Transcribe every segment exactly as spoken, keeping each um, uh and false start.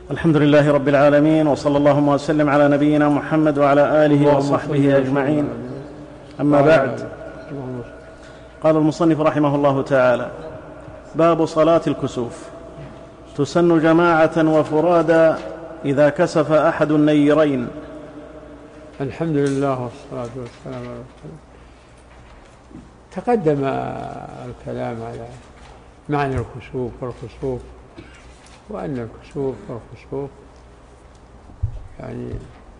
الحمد لله رب العالمين، وصلى اللهم وسلم على نبينا محمد وعلى آله وصحبه أجمعين. أما بعد، قال المصنف رحمه الله تعالى: باب صلاة الكسوف. تسن جماعة وفرادا إذا كسف أحد النيرين. الحمد لله والصلاة والسلام على رسول الله. تقدم الكلام على معنى الكسوف والخسوف، وأن الكسوف والخسوف يعني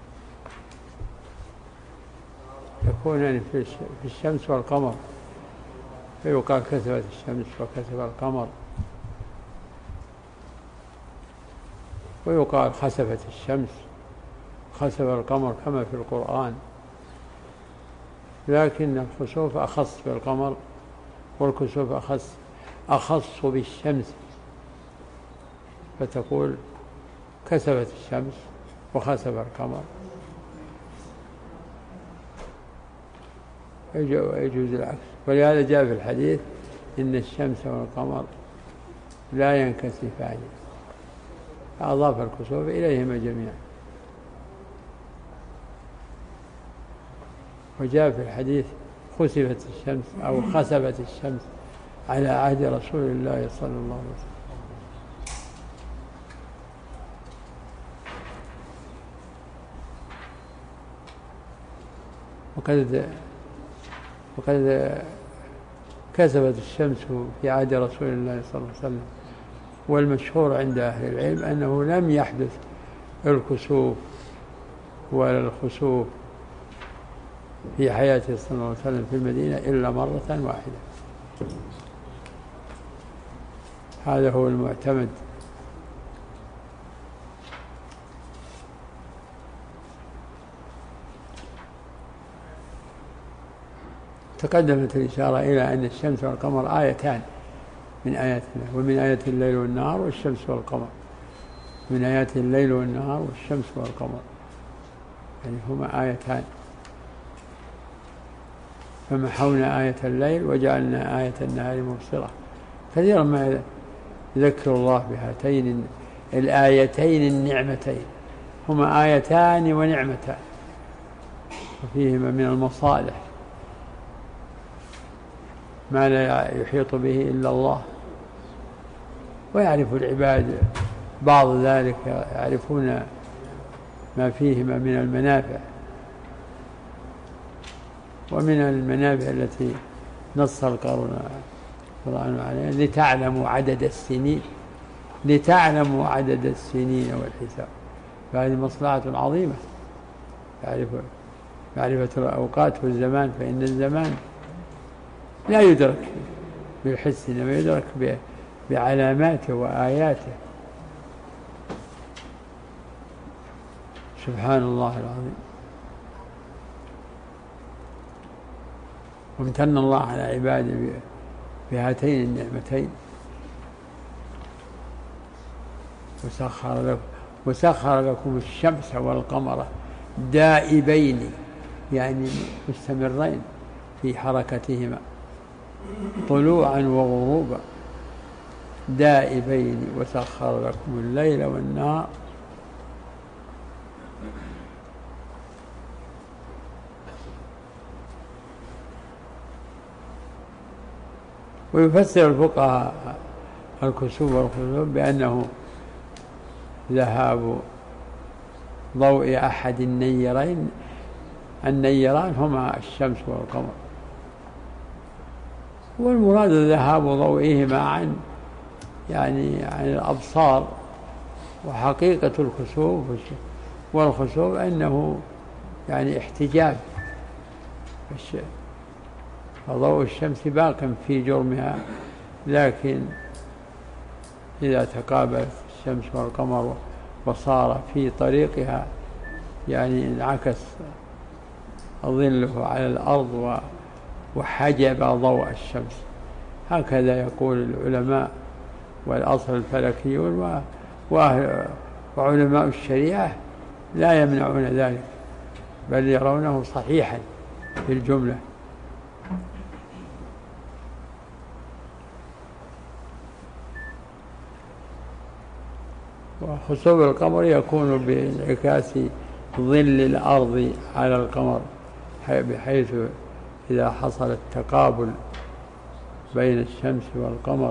يكونان في الشمس والقمر، فيقال كسفت الشمس وكسف القمر، ويقال خسفت الشمس خسف القمر كما في القرآن، لكن الخسوف أخص في القمر والكسوف أخص أخص بالشمس، فتقول كسفت الشمس وخسف القمر. يجوز العكس، ولهذا جاء في الحديث: إن الشمس والقمر لا ينكسفان، فأضاف الكسوف إليهما جميعا. وجاء في الحديث: خسفت الشمس أو خسفت الشمس على عهد رسول الله صلى الله عليه وسلم. وقد وقد كسفت الشمس في عهد رسول الله صلى الله عليه وسلم، والمشهور عند أهل العلم أنه لم يحدث الكسوف ولا الخسوف في حياته صلى الله عليه وسلم في المدينة إلا مرة واحدة. هذا هو المعتمد. تقدمت الإشارة إلى أن الشمس والقمر آيتان من آيات الله، ومن آيات الليل والنهار والشمس والقمر، من آيات الليل والنهار والشمس والقمر، يعني هما آيتان. فمحونا آية الليل وجعلنا آية النهار مبصرة. كثيرا ما يذكر الله بهاتين الآيتين النعمتين، هما آيتان ونعمتان، وفيهما من المصالح ما لا يحيط به إلا الله، ويعرف العباد بعض ذلك، يعرفون ما فيهما من المنافع. ومن المنافع التي نص القرآن عليها: لتعلموا عدد السنين لتعلموا عدد السنين والحساب. فهذه مصلحة عظيمة، معرفة الأوقات والزمان، فإن الزمان لا يدرك بالحس، إنما يدرك بعلاماته وآياته. سبحان الله العظيم. وامتن الله على عباده بهاتين النعمتين. وسخر لكم وسخر لكم الشمس والقمر دائبين، يعني مستمرين في حركتهما طلوعا وغروبا، دائبين. وسخر لكم الليل والنهار. ويفسر الفقهاء الكسوف والخسوف بأنه ذهاب ضوء أحد النيرين، النيران هما الشمس والقمر، والمراد ذهاب ضوئهما عن يعني عن الأبصار. وحقيقة الكسوف والخسوف أنه يعني احتجاب، فضوء الشمس باق في جرمها، لكن إذا تقابلت الشمس والقمر وصار في طريقها يعني انعكس ظله على الأرض وحجب ضوء الشمس. هكذا يقول العلماء والأصل الفلكيون وعلماء الشريعة، لا يمنعون ذلك، بل يرونه صحيحا في الجملة. وخسوف القمر يكون بانعكاس ظل الأرض على القمر، بحيث إذا حصل التقابل بين الشمس والقمر،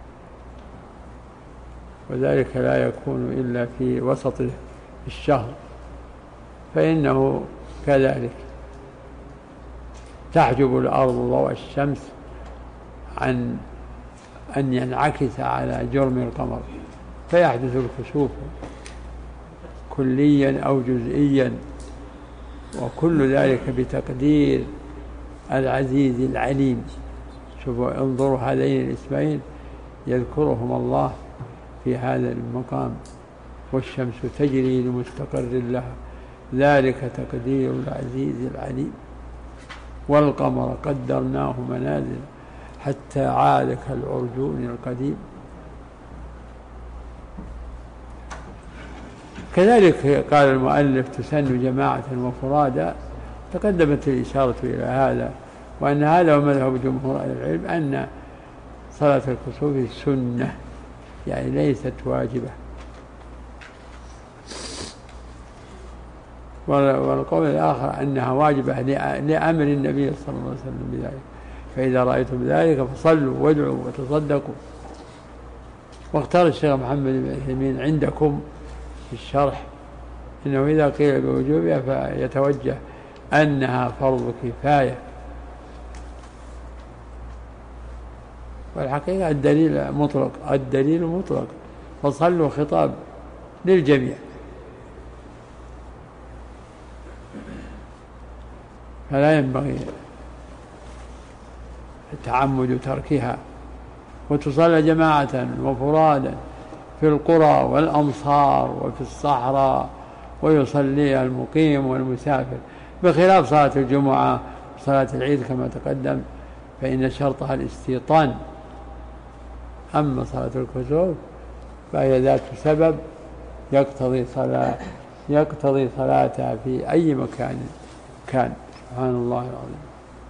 وذلك لا يكون إلا في وسط الشهر، فإنه كذلك تحجب الأرض ضوء الشمس عن أن ينعكس على جرم القمر، فيحدث الكسوف كليا أو جزئيا، وكل ذلك بتقدير العزيز العليم. شوفوا، انظروا هذين الاسمين يذكرهم الله في هذا المقام: والشمس تجري لمستقر لها ذلك تقدير العزيز العليم، والقمر قدرناه منازل حتى عاد كالعرجون القديم. كذلك قال المؤلف: تسن جماعة وفرادا. تقدمت الإشارة إلى هذا، وأن هذا هو مذهب جمهور أهل العلم، أن صلاة الكسوف سنة، يعني ليست واجبة. والقول الآخر أنها واجبة لأمر النبي صلى الله عليه وسلم بذلك: فإذا رأيتم ذلك فصلوا وادعوا وتصدقوا. واختار الشيخ محمد بن عثيمين عندكم في الشرح إنه إذا قيل بوجوبها فيتوجه أنها فرض كفاية، والحقيقة الدليل مطلق، الدليل مطلق، فصلوا خطاب للجميع، فلا ينبغي التعمد تركها. وتصلى جماعة وفرادا في القرى والأمصار وفي الصحراء، ويصليها المقيم والمسافر، بخلاف صلاة الجمعة وصلاة العيد كما تقدم، فإن شرطها الاستيطان. أما صلاة الكسوف فهي ذات سبب يقتضي صلاة يقتضي صلاتها في أي مكان كان. سبحان الله العظيم.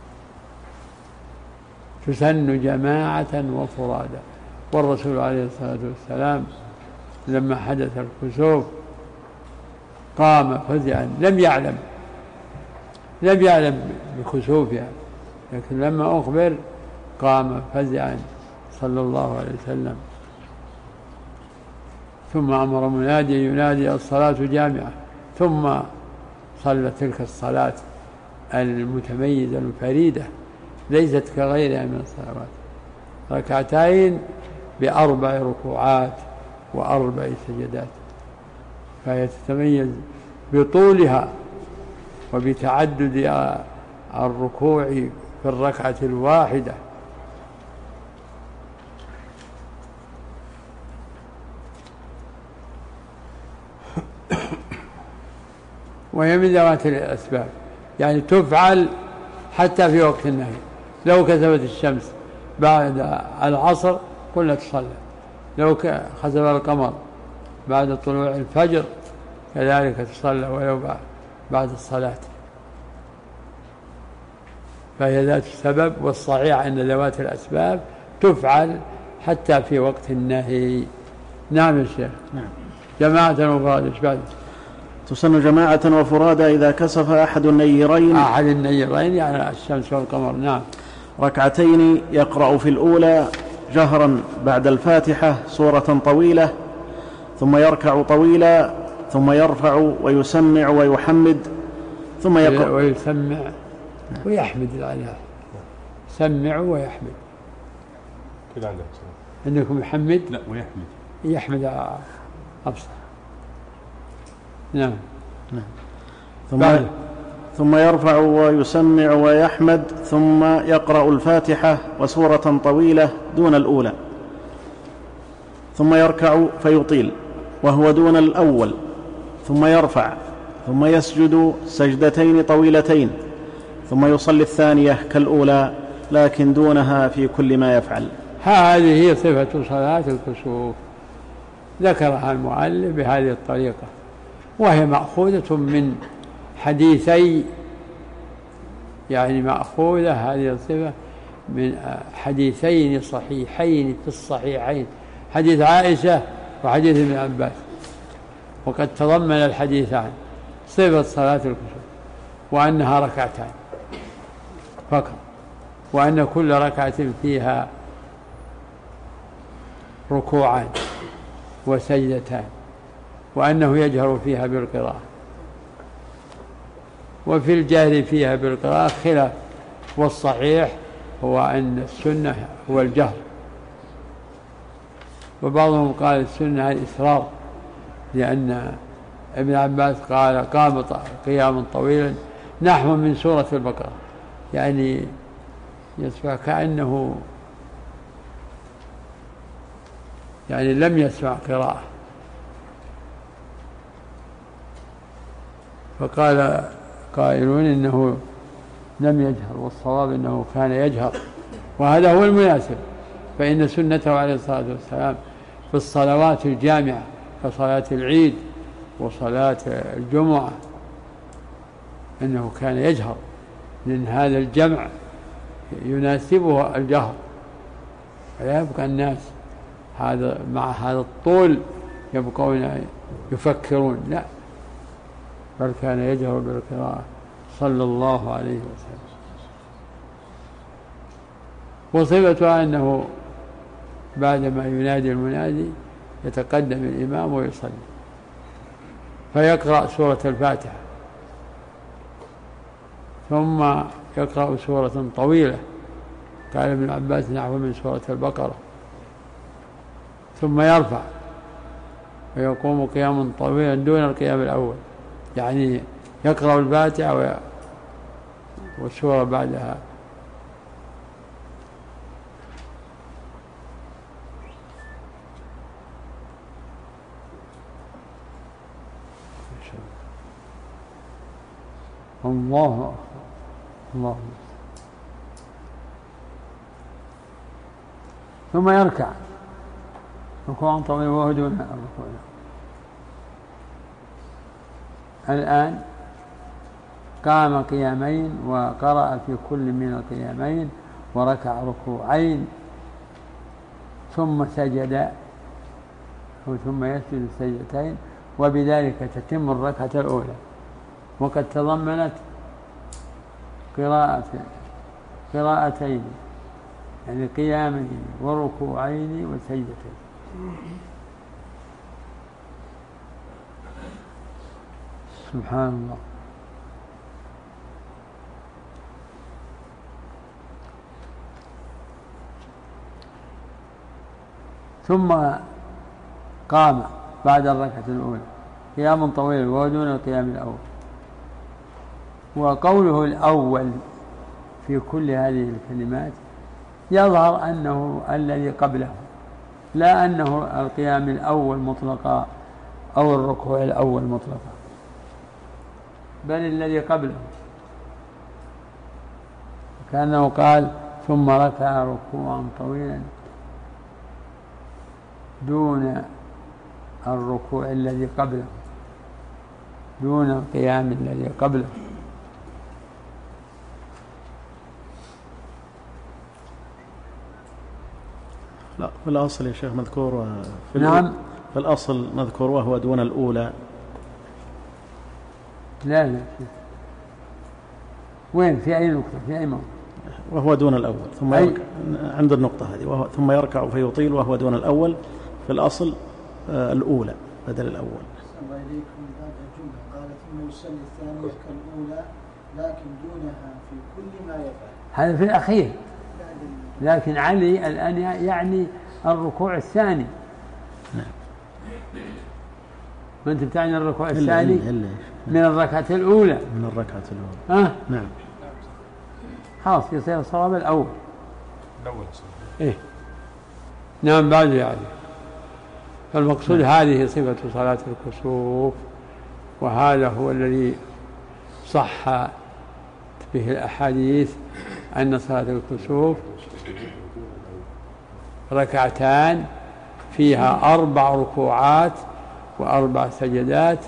تسن جماعة وفرادا. والرسول عليه الصلاة والسلام لما حدث الكسوف قام فزعا، لم يعلم لم يعلم بكسوفها، لكن لما أخبر قام فزعا صلى الله عليه وسلم. ثم أمر منادي ينادي: الصلاة جامعة. ثم صلى تلك الصلاة المتميزة الفريدة ليست كغيرها من الصلوات، ركعتين بأربع ركوعات وأربع سجدات، فهي تتميز بطولها وبتعدد الركوع في الركعة الواحدة. وهي من ذوات الأسباب، يعني تفعل حتى في وقت النهي. لو كسفت الشمس بعد العصر قلنا تصلى، لو خسف القمر بعد طلوع الفجر كذلك تصلى ولو بعد الصلاة، فهي ذات السبب. والصحيح أن ذوات الأسباب تفعل حتى في وقت النهي. نعم يا شيخ. نعم. جماعة وفرادا. ايش بعد؟ تسن جماعة وفرادا إذا كسف أحد النيرين أحد النيرين يعني الشمس والقمر. نعم. ركعتين يقرأ في الأولى جهرا بعد الفاتحة سورة طويلة، ثم يركع طويلا، ثم يرفع ويسمع ويحمد، ثم يقرأ ويسمع ويحمد. عليها سمع ويحمد كده عندك عندكم يحمد؟ لا ويحمد. يحمد أبصر. نعم. نعم. ثم ثم يرفع ويسمع ويحمد، ثم يقرأ الفاتحة وسورة طويلة دون الأولى، ثم يركع فيطيل وهو دون الأول، ثم يرفع، ثم يسجد سجدتين طويلتين، ثم يصلي الثانية كالأولى لكن دونها في كل ما يفعل. هذه هي صفة صلاة الكسوف، ذكرها المؤلف بهذه الطريقة، وهي مأخوذة من حديثي، يعني مأخوذة هذه الصفة من حديثين صحيحين في الصحيحين، حديث عائشة وحديث ابن عباس. وقد تضمن الحديثان صفة صلاة الكسوف وأنها ركعتان فقط، وأن كل ركعة فيها ركوعان وسجدتان، وأنه يجهر فيها بالقراءة، وفي الجهر فيها بالقراءة خلاف، والصحيح هو أن السنة هو الجهر، وبعضهم قال السنة الإسرار، لأن ابن عباس قال قام قياما طويلا نحو من سورة البقرة، يعني يسمع كأنه يعني لم يسمع قراءة. فقال قائلون إنه لم يجهر، والصواب إنه كان يجهر، وهذا هو المناسب، فإن سنته عليه الصلاة والسلام في الصلوات الجامعة كصلاة العيد وصلاة الجمعة أنه كان يجهر، لأن هذا الجمع يناسبه الجهر، فلا يبقى الناس هذا مع هذا الطول يبقون يفكرون، لا، بل كان يجهر بالقراءة صلى الله عليه وسلم. وصفتها أنه بعدما ينادي المنادي يتقدم الإمام ويصلي فيقرأ سورة الفاتحة، ثم يقرأ سورة طويلة، قال ابن عباس نحو من سورة البقرة، ثم يرفع ويقوم قياما طويلا دون القيام الأول، يعني يقرأ الفاتحة والسورة بعدها. الله الله ثم يركع ركوعا طويلا وهو دون الركوع. الآن قام قيامين وقرأ في كل من القيامين وركع ركوعين ثم سجد ثم يسجد السجدتين، وبذلك تتم الركعة الأولى، وقد تضمنت قراءة قراءتين يعني قيامين وركوعين وسجدتين. سبحان الله. ثم قام بعد الركعة الأولى قيام طويل وهو دون القيام الأول. وقوله الأول في كل هذه الكلمات يظهر أنه الذي قبله، لا أنه القيام الأول مطلقا أو الركوع الأول مطلقا، بل الذي قبله، كأنه قال ثم ركع ركوعا طويلا دون الركوع الذي قبله، دون القيام الذي قبله. لا، في الأصل يا شيخ مذكور في نعم، في الأصل مذكور وهو دون الأولى. لا لا وين في أي نقطة في أي موضع؟ وهو دون الأول ثم يركع عند النقطة هذه وهو ثم يركع فيطيل وهو دون الأول. في الأصل آه الأولى بدل الأول. الله إليكم هذه الجملة قال ثم يصلي الثانية كالأولى لكن دونها في كل ما يفعل. هذا في الأخير، لكن علي الآن يعني الركوع الثاني. نعم. ما أنت بتعني الركوع الثاني من الركعة الأولى. من الركعة الأولى. آه؟ نعم. خلاص يصير الصواب الأول. الأول. إيه. نعم بعد يعني. فالمقصود نعم. هذه صفة صلاة الكسوف، وهذا هو الذي صح به الأحاديث أن صلاة الكسوف ركعتان فيها أربع ركوعات وأربع سجدات،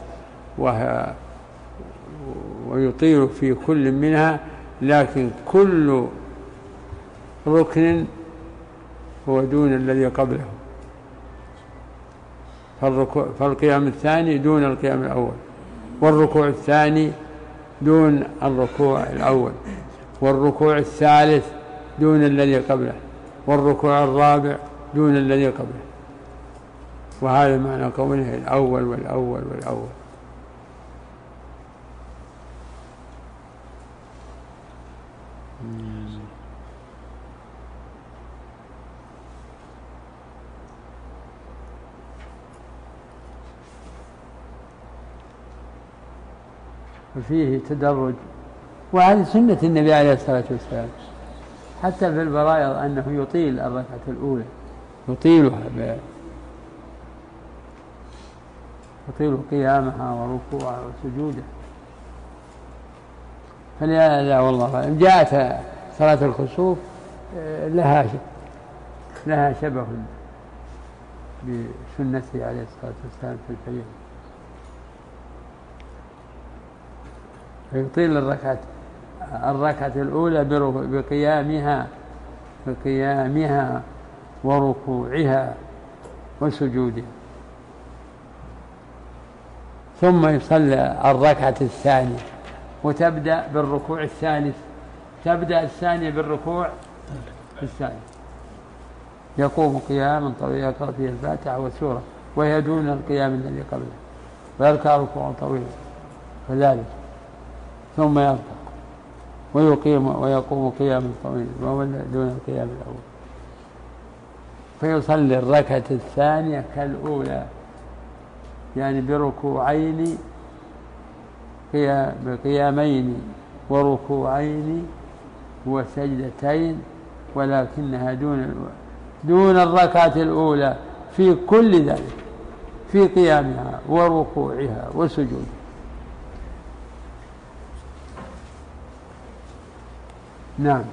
ويطيل في كل منها، لكن كل ركن هو دون الذي قبله. فالركوع فالقيام الثاني دون القيام الأول، والركوع الثاني دون الركوع الأول، والركوع الثالث دون الذي قبله، والركوع الرابع دون الذي قبله. وهذا معنى قوله الأول والأول والأول. وفيه تدرج، وهذه سنة النبي عليه الصلاة والسلام حتى في الفرائض أنه يطيل الركعة الأولى، يطيلها يطيل قيامها وركوعها وسجودها. فلهذا والله أعلم جاءت صلاة الخسوف لها لها شبه بسنته عليه الصلاة والسلام في الفجر، فيطيل الركعة الركعة الأولى بقيامها بقيامها وركوعها وسجودها، ثم يصلي الركعة الثانية وتبدأ بالركوع الثالث، تبدأ الثانية بالركوع الثاني، يقوم قياما طويلا يقرأ فيه الفاتحة والسورة وهي دون القيام الذي قبله، ويركع ركوعا طويلا كذلك، ثم يركع ويقيم ويقوم قياما طويلا وهو دون القيام الأول، فيصلي الركعة الثانية كالأولى، يعني بركوعين بقيامين وركوعين وسجدتين، ولكنها دون دون الركعة الأولى في كل ذلك، في قيامها وركوعها وسجودها. نعم.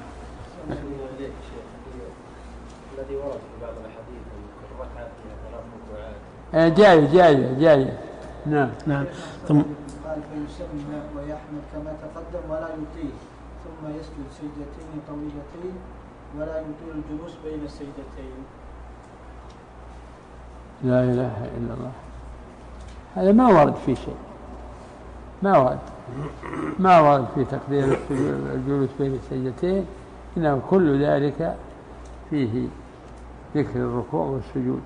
الذي ورد في بعض الأحاديث الركعة فيها ثلاث ركوعات جاي جاي جاي نعم نعم. ثم قال فيسمع ويحمد كما تقدم ولا يطيل، ثم يسجد سجدتين طويلتين ولا يطيل الجلوس بين السجدتين. لا إله إلا الله، هذا ما ورد فيه شيء، ما ورد ما ورد في تقدير الجلوس بين السجدتين، إنه كل ذلك فيه ذكر الركوع والسجود.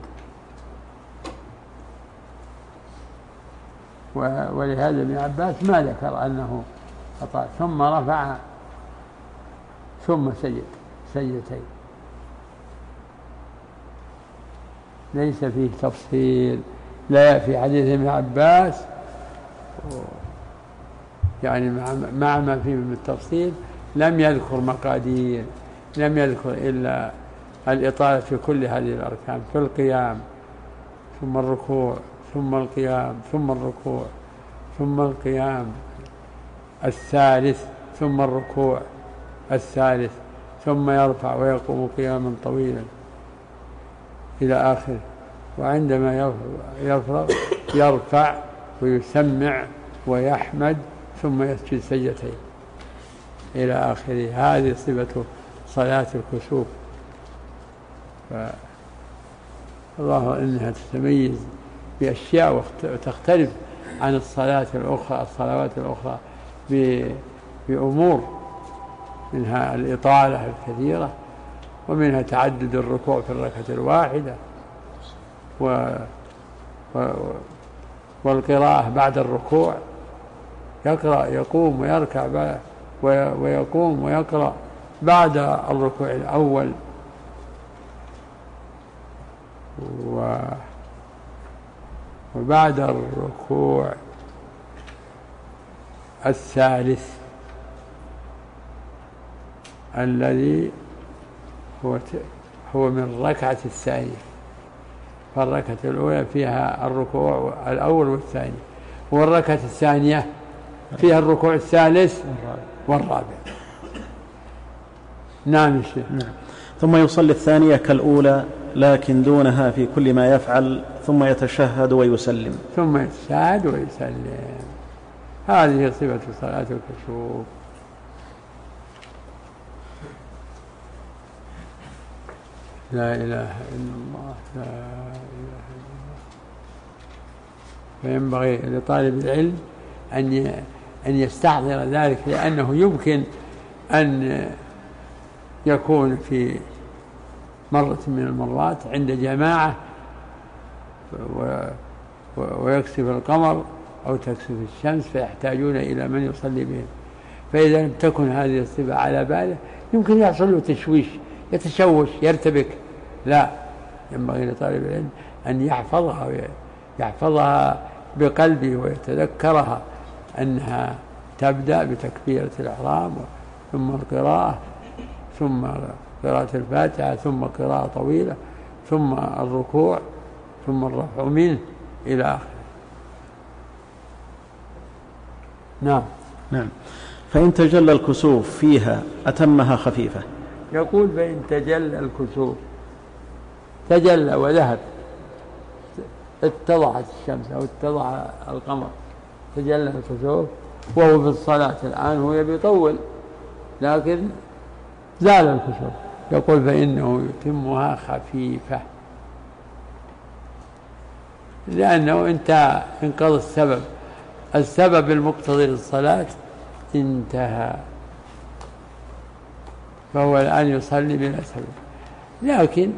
ولهذا ابن عباس ما ذكر أنه أطال، ثم رفع ثم سجد سجدتين، ليس فيه تفصيل لا في حديث ابن عباس، يعني مع ما فيه من التفصيل لم يذكر مقادير، لم يذكر إلا الإطالة في كل هذه الأركان، في القيام ثم الركوع ثم القيام ثم الركوع ثم القيام الثالث ثم الركوع الثالث، ثم يرفع ويقوم قياما طويلا إلى آخره، وعندما يفرغ يرفع ويسمع ويحمد ثم يسجد سجدتين إلى آخره. هذه صفة صلاة الكسوف، فالله إنها تتميز بأشياء وتختلف عن الصلاة الأخرى الصلوات الأخرى بأمور، منها الإطالة الكثيرة، ومنها تعدد الركوع في الركعة الواحدة، و والقراءة بعد الركوع، يقرأ يقوم ويركع ويقوم ويقرأ بعد الركوع الأول، وبعد الركوع الثالث الذي هو هو من الركعة الثانية، فالركعة الأولى فيها الركوع الأول والثاني، والركعة الثانية فيها الركوع الثالث والرابع. نعم الشيخ. نعم. ثم يصلي الثانية كالأولى لكن دونها في كل ما يفعل، ثم يتشهد ويسلم ثم يتشهد ويسلم. هذه صفة صلاة الكسوف. لا إله إلا الله، لا إله إلا الله. فينبغي لطالب العلم أن أن يستحضر ذلك، لأنه يمكن أن يكون في مرة من المرات عند جماعة ويكسف القمر أو تكسف الشمس فيحتاجون إلى من يصلي بهم، فإذا لم تكن هذه الصفة على باله يمكن يحصل له تشويش، يتشوش، يرتبك. لا، ينبغي لطالب العلم أن يحفظها يحفظها بقلبه ويتذكرها أنها تبدأ بتكبيرة الإحرام ثم القراءة ثم قراءة الفاتحة ثم قراءة طويلة ثم الركوع ثم الرفع منه إلى آخره. نعم. نعم. فإن تجلى الكسوف فيها أتمها خفيفة. يقول فإن تجلى الكسوف، تجلى وذهب، اتضحت الشمس أو اتضح القمر، تجلى الكسوف وهو في الصلاة الآن هو يبي يطول لكن زال الكسوف، يقول فإنه يتمها خفيفة، لأنه انتهى، انقضى السبب السبب المقتضي للصلاة انتهى، فهو الآن يصلي بلا سبب. لكن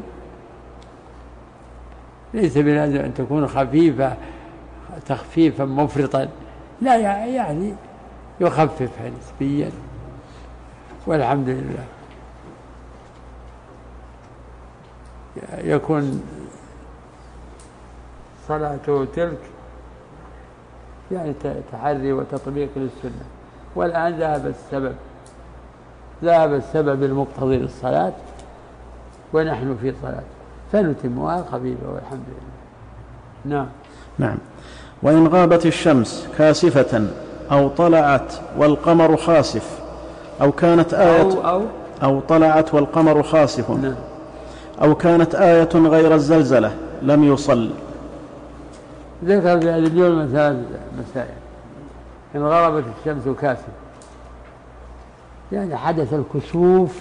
ليس بلازم أن تكون خفيفة تخفيفا مفرطا، لا، يعني يخففها نسبيا والحمد لله. يكون صلاته تلك يعني تحري وتطبيق للسنة. والآن ذهب السبب ذهب السبب المقتضي للصلاة ونحن في صلاة، فنتمها خفيفة والحمد لله. نعم. نعم. وإن غابت الشمس كاسفة أو طلعت والقمر خاسف أو كانت آية أو, أو, أو طلعت والقمر خاسف نعم. أو كانت آية غير الزلزلة لم يصل. ذكر في هذه اليوم ثلاث مسائل. إن غربت الشمس كاسفة يعني حدث الكسوف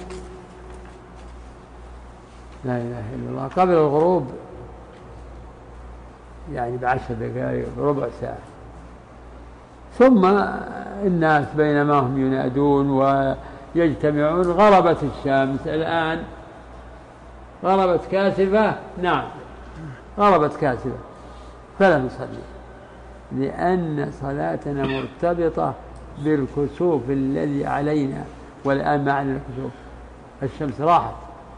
لا إله إلا الله قبل الغروب يعني بعشر دقائق بربع ساعة، ثم الناس بينما هم ينادون ويجتمعون غربت الشمس. الآن غربت كاسفة، نعم غربت كاسفة، فلا نصلي، لأن صلاتنا مرتبطة بالكسوف الذي علينا. والآن معنى الكسوف الشمس راحت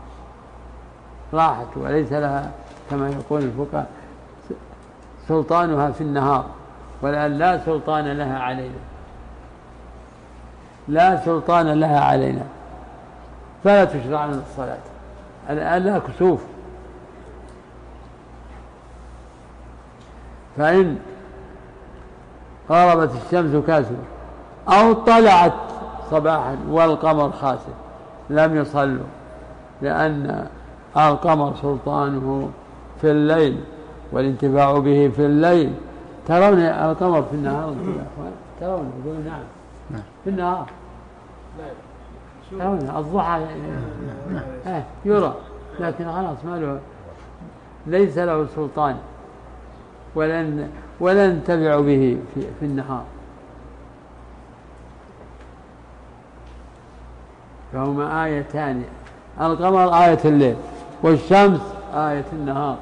راحت وليس لها كما يقول الفقهاء سلطانها في النهار، والآن لا سلطان لها علينا لا سلطان لها علينا فلا تشرع لنا الصلاة. الآن لا كسوف، فإن غربت الشمس كاسفة أو طلعت صباحا والقمر خاسف لم يصلوا، لأن القمر سلطانه في الليل والانتفاع به في الليل. ترون القمر في النهار؟ ترون؟ يقول نعم. نعم في النهار ترون الضحى آه يرى، لكن خلاص ما له، ليس له سلطان ولن ولا ننتفع به في, في النهار. فهما آيتان، القمر آية الليل والشمس آية النهار،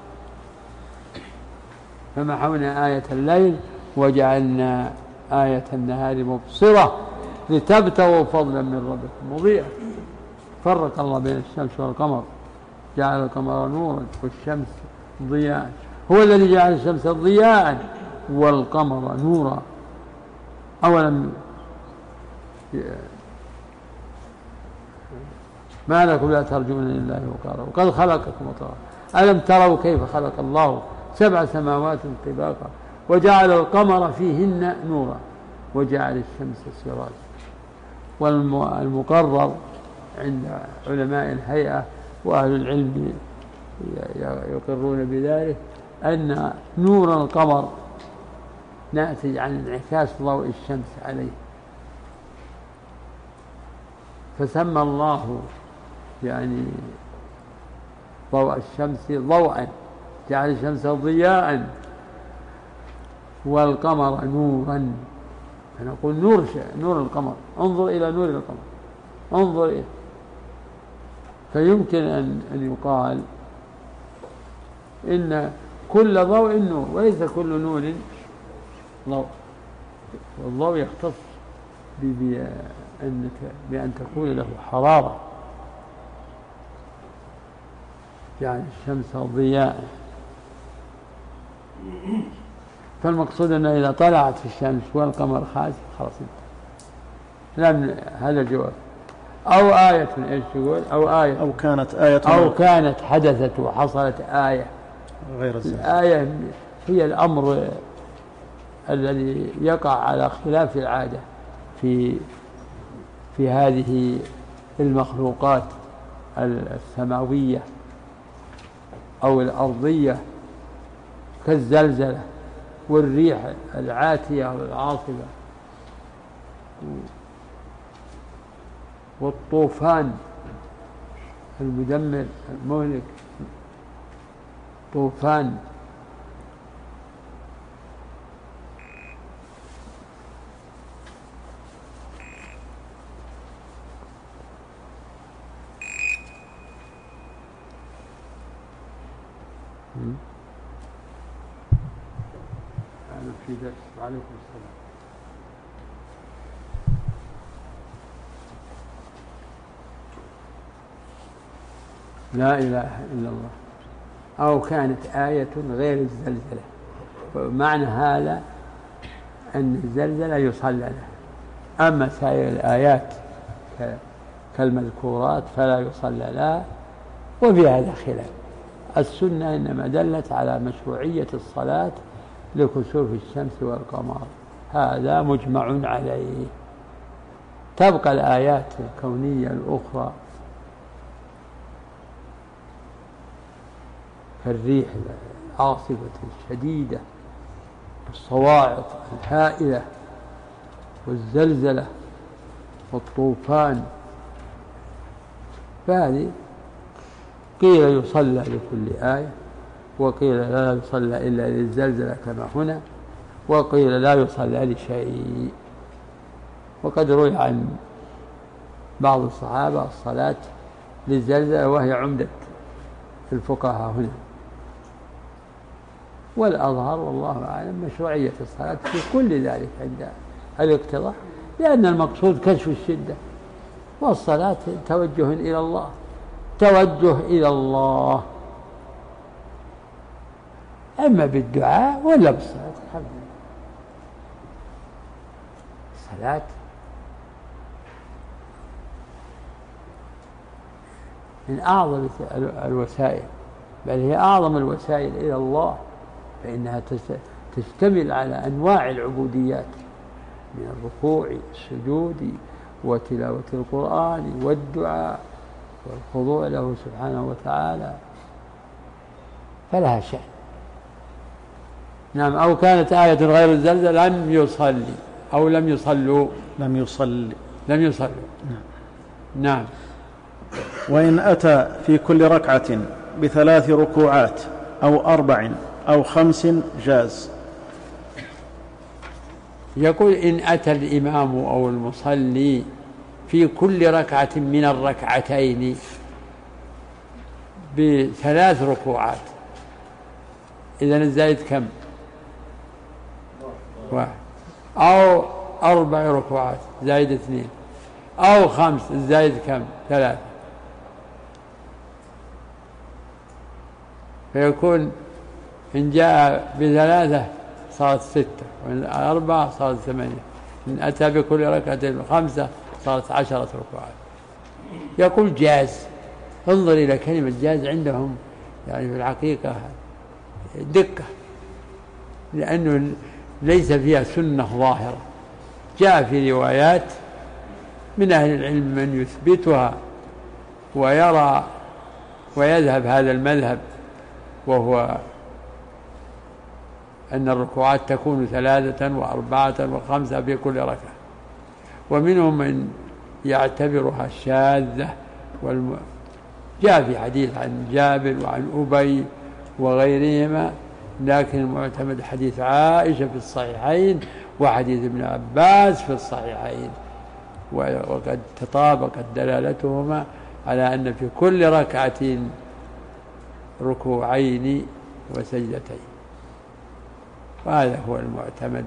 فمحونا آية الليل وجعلنا آية النهار مبصرة لتبتغوا فضلا من ربكم مضيئا. فرق الله بين الشمس والقمر، جعل القمر نورا والشمس ضياء. هو الذي جعل الشمس ضياء والقمر نورا. أولم ما لكم لا ترجون لله وقارا وقد خلقكم أطوارا ألم تروا كيف خلق الله سبع سماوات طباقا وجعل القمر فيهن نورا وجعل الشمس سراجا. والمقرر عند علماء الهيئة وأهل العلم يقرون بذلك أن نور القمر ناتج عن انعكاس ضوء الشمس عليه، فسمى الله يعني ضوء الشمس ضوءا، جعل الشمس ضياء والقمر نورا، فنقول نور نور القمر، انظر إلى نور القمر، انظر إلى. فيمكن أن أن يقال إن كل ضوء نور وليس كل نور ضوء، والضوء يختص بأن بأن تكون له حرارة، يعني الشمس ضياء. فالمقصود أنه إذا طلعت في الشمس والقمر خاسف خلاص لم هذا الجواب. أو آية إيش تقول؟ أو آية أو كانت آية أو كانت حدثت وحصلت آية غير الزلزال. الآية هي الأمر الذي يقع على خلاف العادة في في هذه المخلوقات السماوية أو الأرضية، كالزلزلة والريح العاتية والعاصفة والطوفان المدمر المهلك، طوفان أنا في درس. عليكم السلام. لا إله إلا الله. أو كانت آية غير الزلزلة، معنى هذا أن الزلزلة يصلى لها، أما سائر الآيات كالمذكورات فلا يصلى لها. وفي هذا خلاف. السنة إنما دلت على مشروعية الصلاة لكسوف الشمس والقمر، هذا مجمع عليه. تبقى الآيات الكونية الأخرى كالريح العاصفة الشديدة والصواعق الهائلة والزلزلة والطوفان، فهذه قيل يصلى لكل آية، وقيل لا يصلى إلا للزلزلة كما هنا، وقيل لا يصلى لشيء. وقد روي عن بعض الصحابة الصلاة للزلزلة وهي عمدة الفقهاء هنا. والأظهر والله أعلم مشروعية الصلاة في كل ذلك عند الاقتضاء، لأن المقصود كشف الشدة، والصلاة توجه إلى الله، توجه إلى الله، أما بالدعاء ولا بالصلاة. الحمد لله الصلاة من أعظم الوسائل، بل هي أعظم الوسائل إلى الله، فإنها تشتمل على أنواع العبوديات من الركوع والسجود وتلاوة القرآن والدعاء والخضوع له سبحانه وتعالى، فلها شأن. نعم. أو كانت آية غير الزلزلة لم يصلي أو لم يصلوا لم يصلي لم يصلوا نعم. نعم. وإن أتى في كل ركعة بثلاث ركوعات أو أربع أو خمس جاز. يقول إن أتى الإمام أو المصلي في كل ركعة من الركعتين بثلاث ركوعات، إذن الزائد كم؟ واحد. أو أربع ركوعات زائد اثنين، أو خمس الزائد كم؟ ثلاثة. فيكون إن جاء بثلاثة صارت ستة، وإن أربعة صارت ثمانية، إن أتى بكل ركعة خمسة صارت عشرة ركوعات. يقول جاز. انظر إلى كلمة جاز عندهم يعني في الحقيقة دقة، لأنه ليس فيها سنة ظاهرة. جاء في روايات من أهل العلم من يثبتها ويرى ويذهب هذا المذهب، وهو أن الركوعات تكون ثلاثة وأربعة وخمسة في كل ركعة، ومنهم من يعتبرها شاذة. والم... جاء في حديث عن جابر وعن أبي وغيرهما لكن المعتمد حديث عائشة في الصحيحين وحديث ابن عباس في الصحيحين، وقد تطابقت دلالتهما على أن في كل ركعة ركوعين وسجدتين، وهذا هو المعتمد.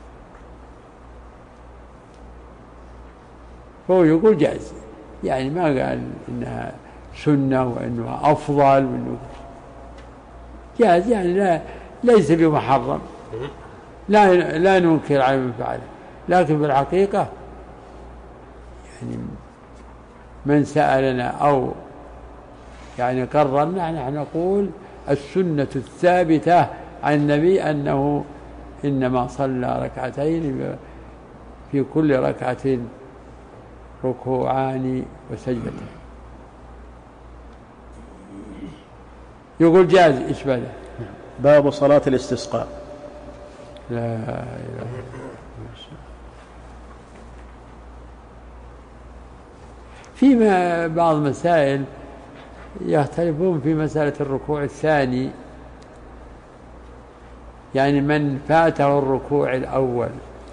فهو يقول جائز، يعني ما قال إنها سنة وإنها أفضل وإنه جائز، يعني لا ليس بمحرم، لا لا ننكر على من فعله، لكن في الحقيقة يعني من سألنا أو يعني قررنا نحن نقول السنة الثابتة عن النبي أنه إنما صلى ركعتين في كل ركعة ركوعان وسجدتين. يقول جاز إيش بعده؟ باب صلاة الاستسقاء. لا إله إلا الله. في بعض مسائل يختلفون في مسألة الركوع الثاني، يعني من فاته الركوع الأول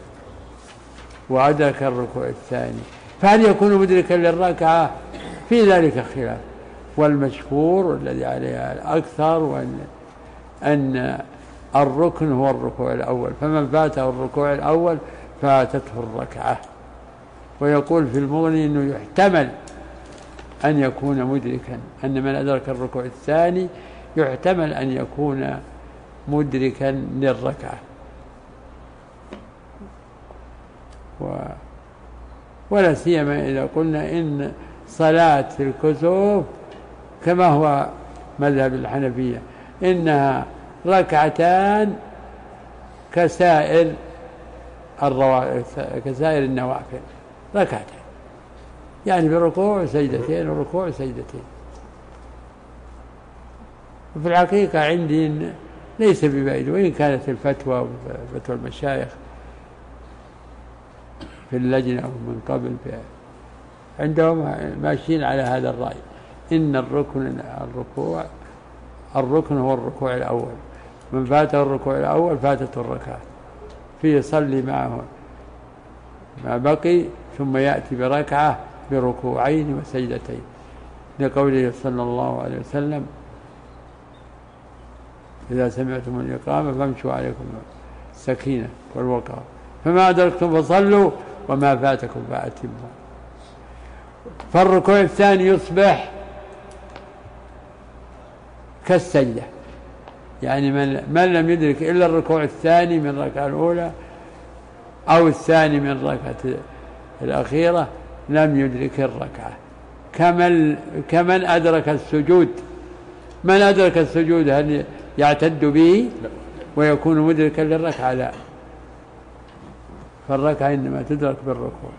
وأدرك الركوع الثاني فهل يكون مدركا للركعة؟ في ذلك خلاف، والمشهور والذي عليها الأكثر وأن أن الركن هو الركوع الأول، فمن فاته الركوع الأول فاتته الركعة. ويقول في المغني أنه يحتمل أن يكون مدركا، أن من أدرك الركوع الثاني يحتمل أن يكون مدركا للركعة. و ولا سيما إذا قلنا إن صلاة الكسوف كما هو مذهب الحنفية إنها ركعتان كسائر الروا... كسائر النوافل، ركعتين يعني بركوع سجدتين وركوع سجدتين. وفي الحقيقة عندي ليس ببعيد، وإن كانت الفتوى فتوى المشايخ في اللجنة من قبل عندهم ماشيين على هذا الرأي، إن الركن الركوع الركن هو الركوع الأول، من فاته الركوع الأول فاتته الركعة، فيه يصلي معه ما بقي ثم يأتي بركعة بركوعين وسجدتين، لقوله صلى الله عليه وسلم إذا سمعتم الإقامة فامشوا عليكم السكينة والوقار، فما أدركتم فصلوا وما فاتكم فأتموا. فالركوع الثاني يصبح كالسجدة، يعني من, من لم يدرك إلا الركوع الثاني من الركعة الأولى أو الثاني من الركعة الأخيرة لم يدرك الركعة، كمن, كمن أدرك السجود. من أدرك السجود هل يعتد به ويكون مدركا للركعة؟ لا، فالركعة إنما تدرك بالركوع.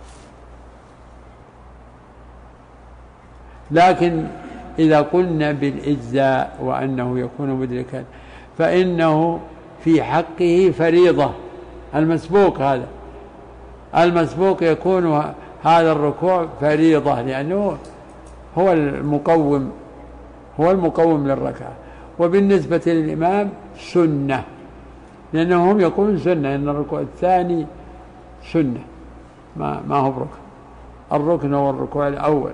لكن إذا قلنا بالإجزاء وأنه يكون مدركا فإنه في حقه فريضة، المسبوق هذا المسبوق يكون هذا الركوع فريضة، لأنه هو المقوم هو المقوم للركعة. وبالنسبة للإمام سنة، لأنهم يقولون سنة، إن الركوع الثاني سنة ما, ما هو بركن، الركن هو الركوع الأول.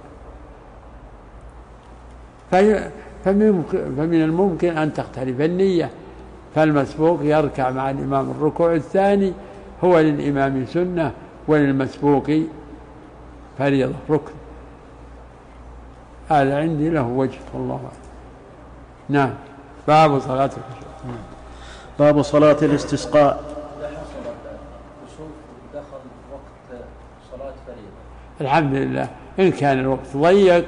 فمن الممكن أن تختلف النية، فالمسبوق يركع مع الإمام الركوع الثاني هو للإمام سنة وللمسبوق فريضة ركن. هذا عندي له وجه والله أعلم. نعم. باب صلاة الكسوف. باب صلاة الاستسقاء. إذا حصل الكسوف دخل وقت صلاة فريضة الحمد لله، إن كان الوقت ضيق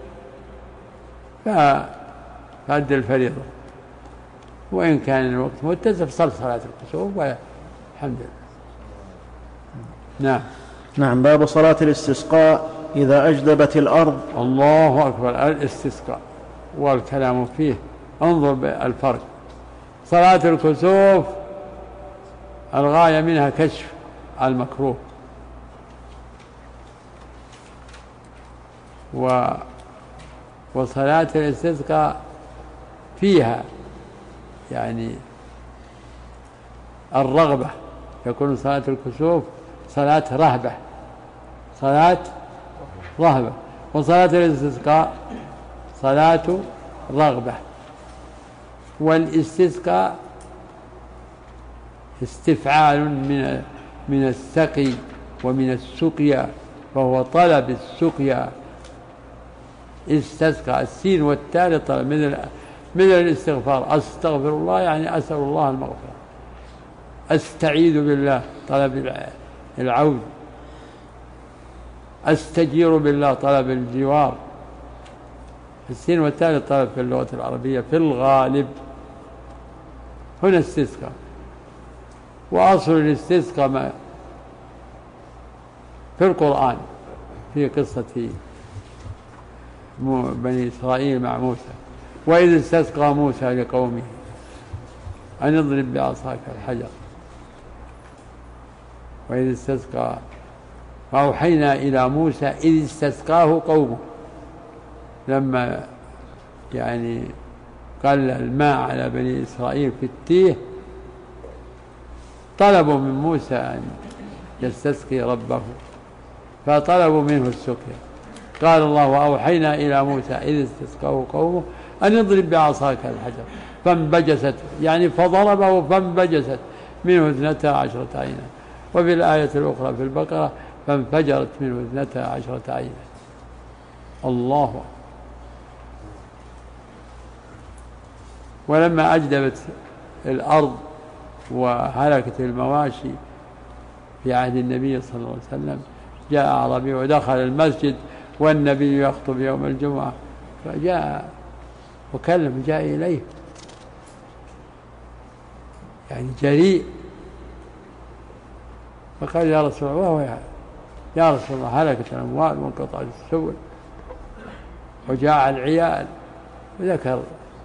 فأدى الفريضة، وإن كان الوقت متسع صل صلاة الكسوف والحمد لله. نعم. نعم. باب صلاة الاستسقاء إذا أجدبت الأرض. الله أكبر. الاستسقاء والكلام فيه، انظر بالفرق. صلاة الكسوف الغاية منها كشف المكروه، و وصلاة الاستسقاء فيها يعني الرغبة، يكون صلاة الكسوف صلاة رهبة، صلاة رهبة، وصلاة الاستسقاء صلاة رغبة. والاستسقاء استفعال من من السقي ومن السقيا، فهو طلب السقيا. استسقى السين والتالي طلب من من الاستغفار. أستغفر الله يعني أسأل الله المغفرة. أستعيذ بالله طلب العون. أستجير بالله طلب الجوار. السين والتالي طلب في اللغة العربية في الغالب. هنا استسقى. وأصل الاستسقاء ما في القرآن في قصة بني إسرائيل مع موسى، وإذ استسقى موسى لقومه أن اضرب بعصاك الحجر، وإذ استسقى فأوحينا إلى موسى إذ استسقاه قومه، لما يعني قل الماء على بني إسرائيل في التيه طلبوا من موسى أن يستسقي ربه، فطلبوا منه السقيا. قال الله وأوحينا إلى موسى إذ استسقاه قومه أن اضرب بعصاك الحجر فانبجست، يعني فضربه فانبجست منه اثنتا عشرة عينا. وفي الآية الأخرى في البقرة فانفجرت منه اثنتا عشرة عينا. الله أكبر. ولما أجدبت الأرض وهلكت المواشي في عهد النبي صلى الله عليه وسلم جاء أعرابي ودخل المسجد والنبي يخطب يوم الجمعة، فجاء وكلم جاء إليه يعني جريء، فقال يا رسول الله وهو يا رسول الله هلكت الأموال وانقطعت السبل وجاء العيال وذكر،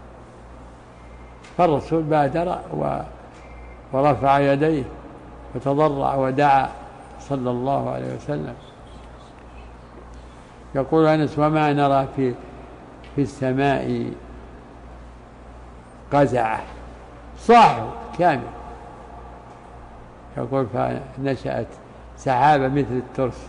فالرسول بادر ورفع يديه وتضرع ودعا صلى الله عليه وسلم. يقول أنس وما نرى في في السماء قزعة صاحب كامل، يقول فنشأت سحابة مثل الترس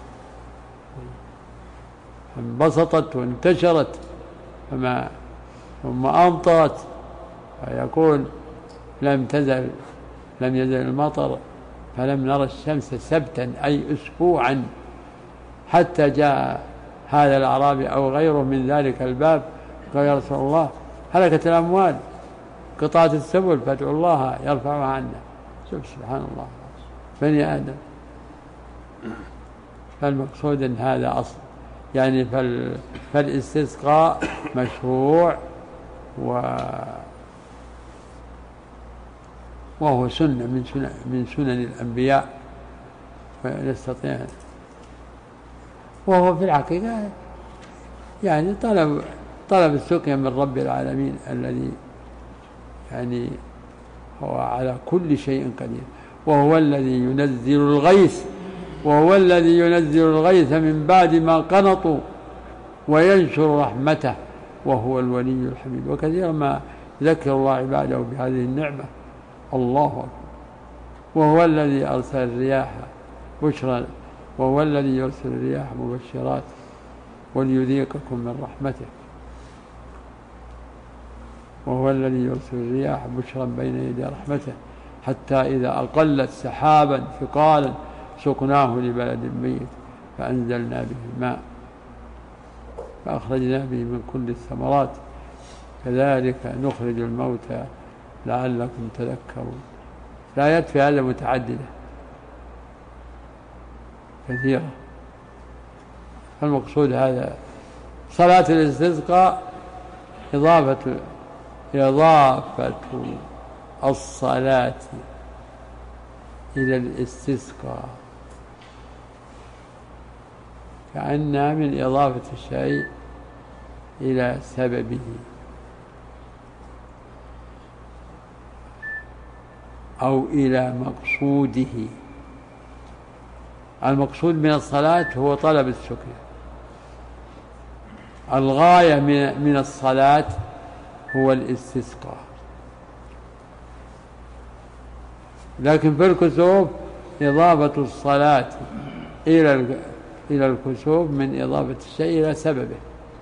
انبسطت وانتشرت فما ثم أمطرت، فيقول لم تزل لم يزل المطر فلم نرى الشمس سبتا أي أسبوعا، حتى جاء هذا الأعرابي أو غيره من ذلك الباب قال يا رسول الله هلكت الأموال قطعت السبل فادعوا الله يرفعها عنا. شوف سبحان الله بني آدم. فالمقصود أن هذا أصل يعني فال... فالاستسقاء مشروع و... وهو سنة من سنن من سنن الأنبياء فنستطيع، وهو في الحقيقة يعني طلب طلب السقيا من رب العالمين الذي يعني هو على كل شيء قدير، وهو الذي ينزل الغيث وهو الذي ينزل الغيث من بعد ما قنطوا وينشر رحمته وهو الولي الحميد. وكثيرا ما ذكر الله عباده بهذه النعمة. الله أكبر. وهو الذي أرسل الرياح بشرا وهو الذي يرسل الرياح مبشرات وليذيقكم من رحمته، وهو الذي يرسل الرياح بشرا بين يدي رحمته حتى إذا أقلت سحابا ثقالا سقناه لبلد ميت فأنزلنا به الماء فأخرجنا به من كل الثمرات كذلك نخرج الموتى لعلكم تذكرون. الآيات في هذا متعددة كثيرة. المقصود هذا صلاة الاستسقاء إضافة إضافة الصلاة إلى الاستسقاء كأنها من إضافة الشيء إلى سببه أو إلى مقصوده. المقصود من الصلاة هو طلب السقيا، الغاية من الصلاة هو الاستسقاء. لكن في الكسوف إضافة الصلاة إلى إلى الكسوف من إضافة الشيء إلى سببه.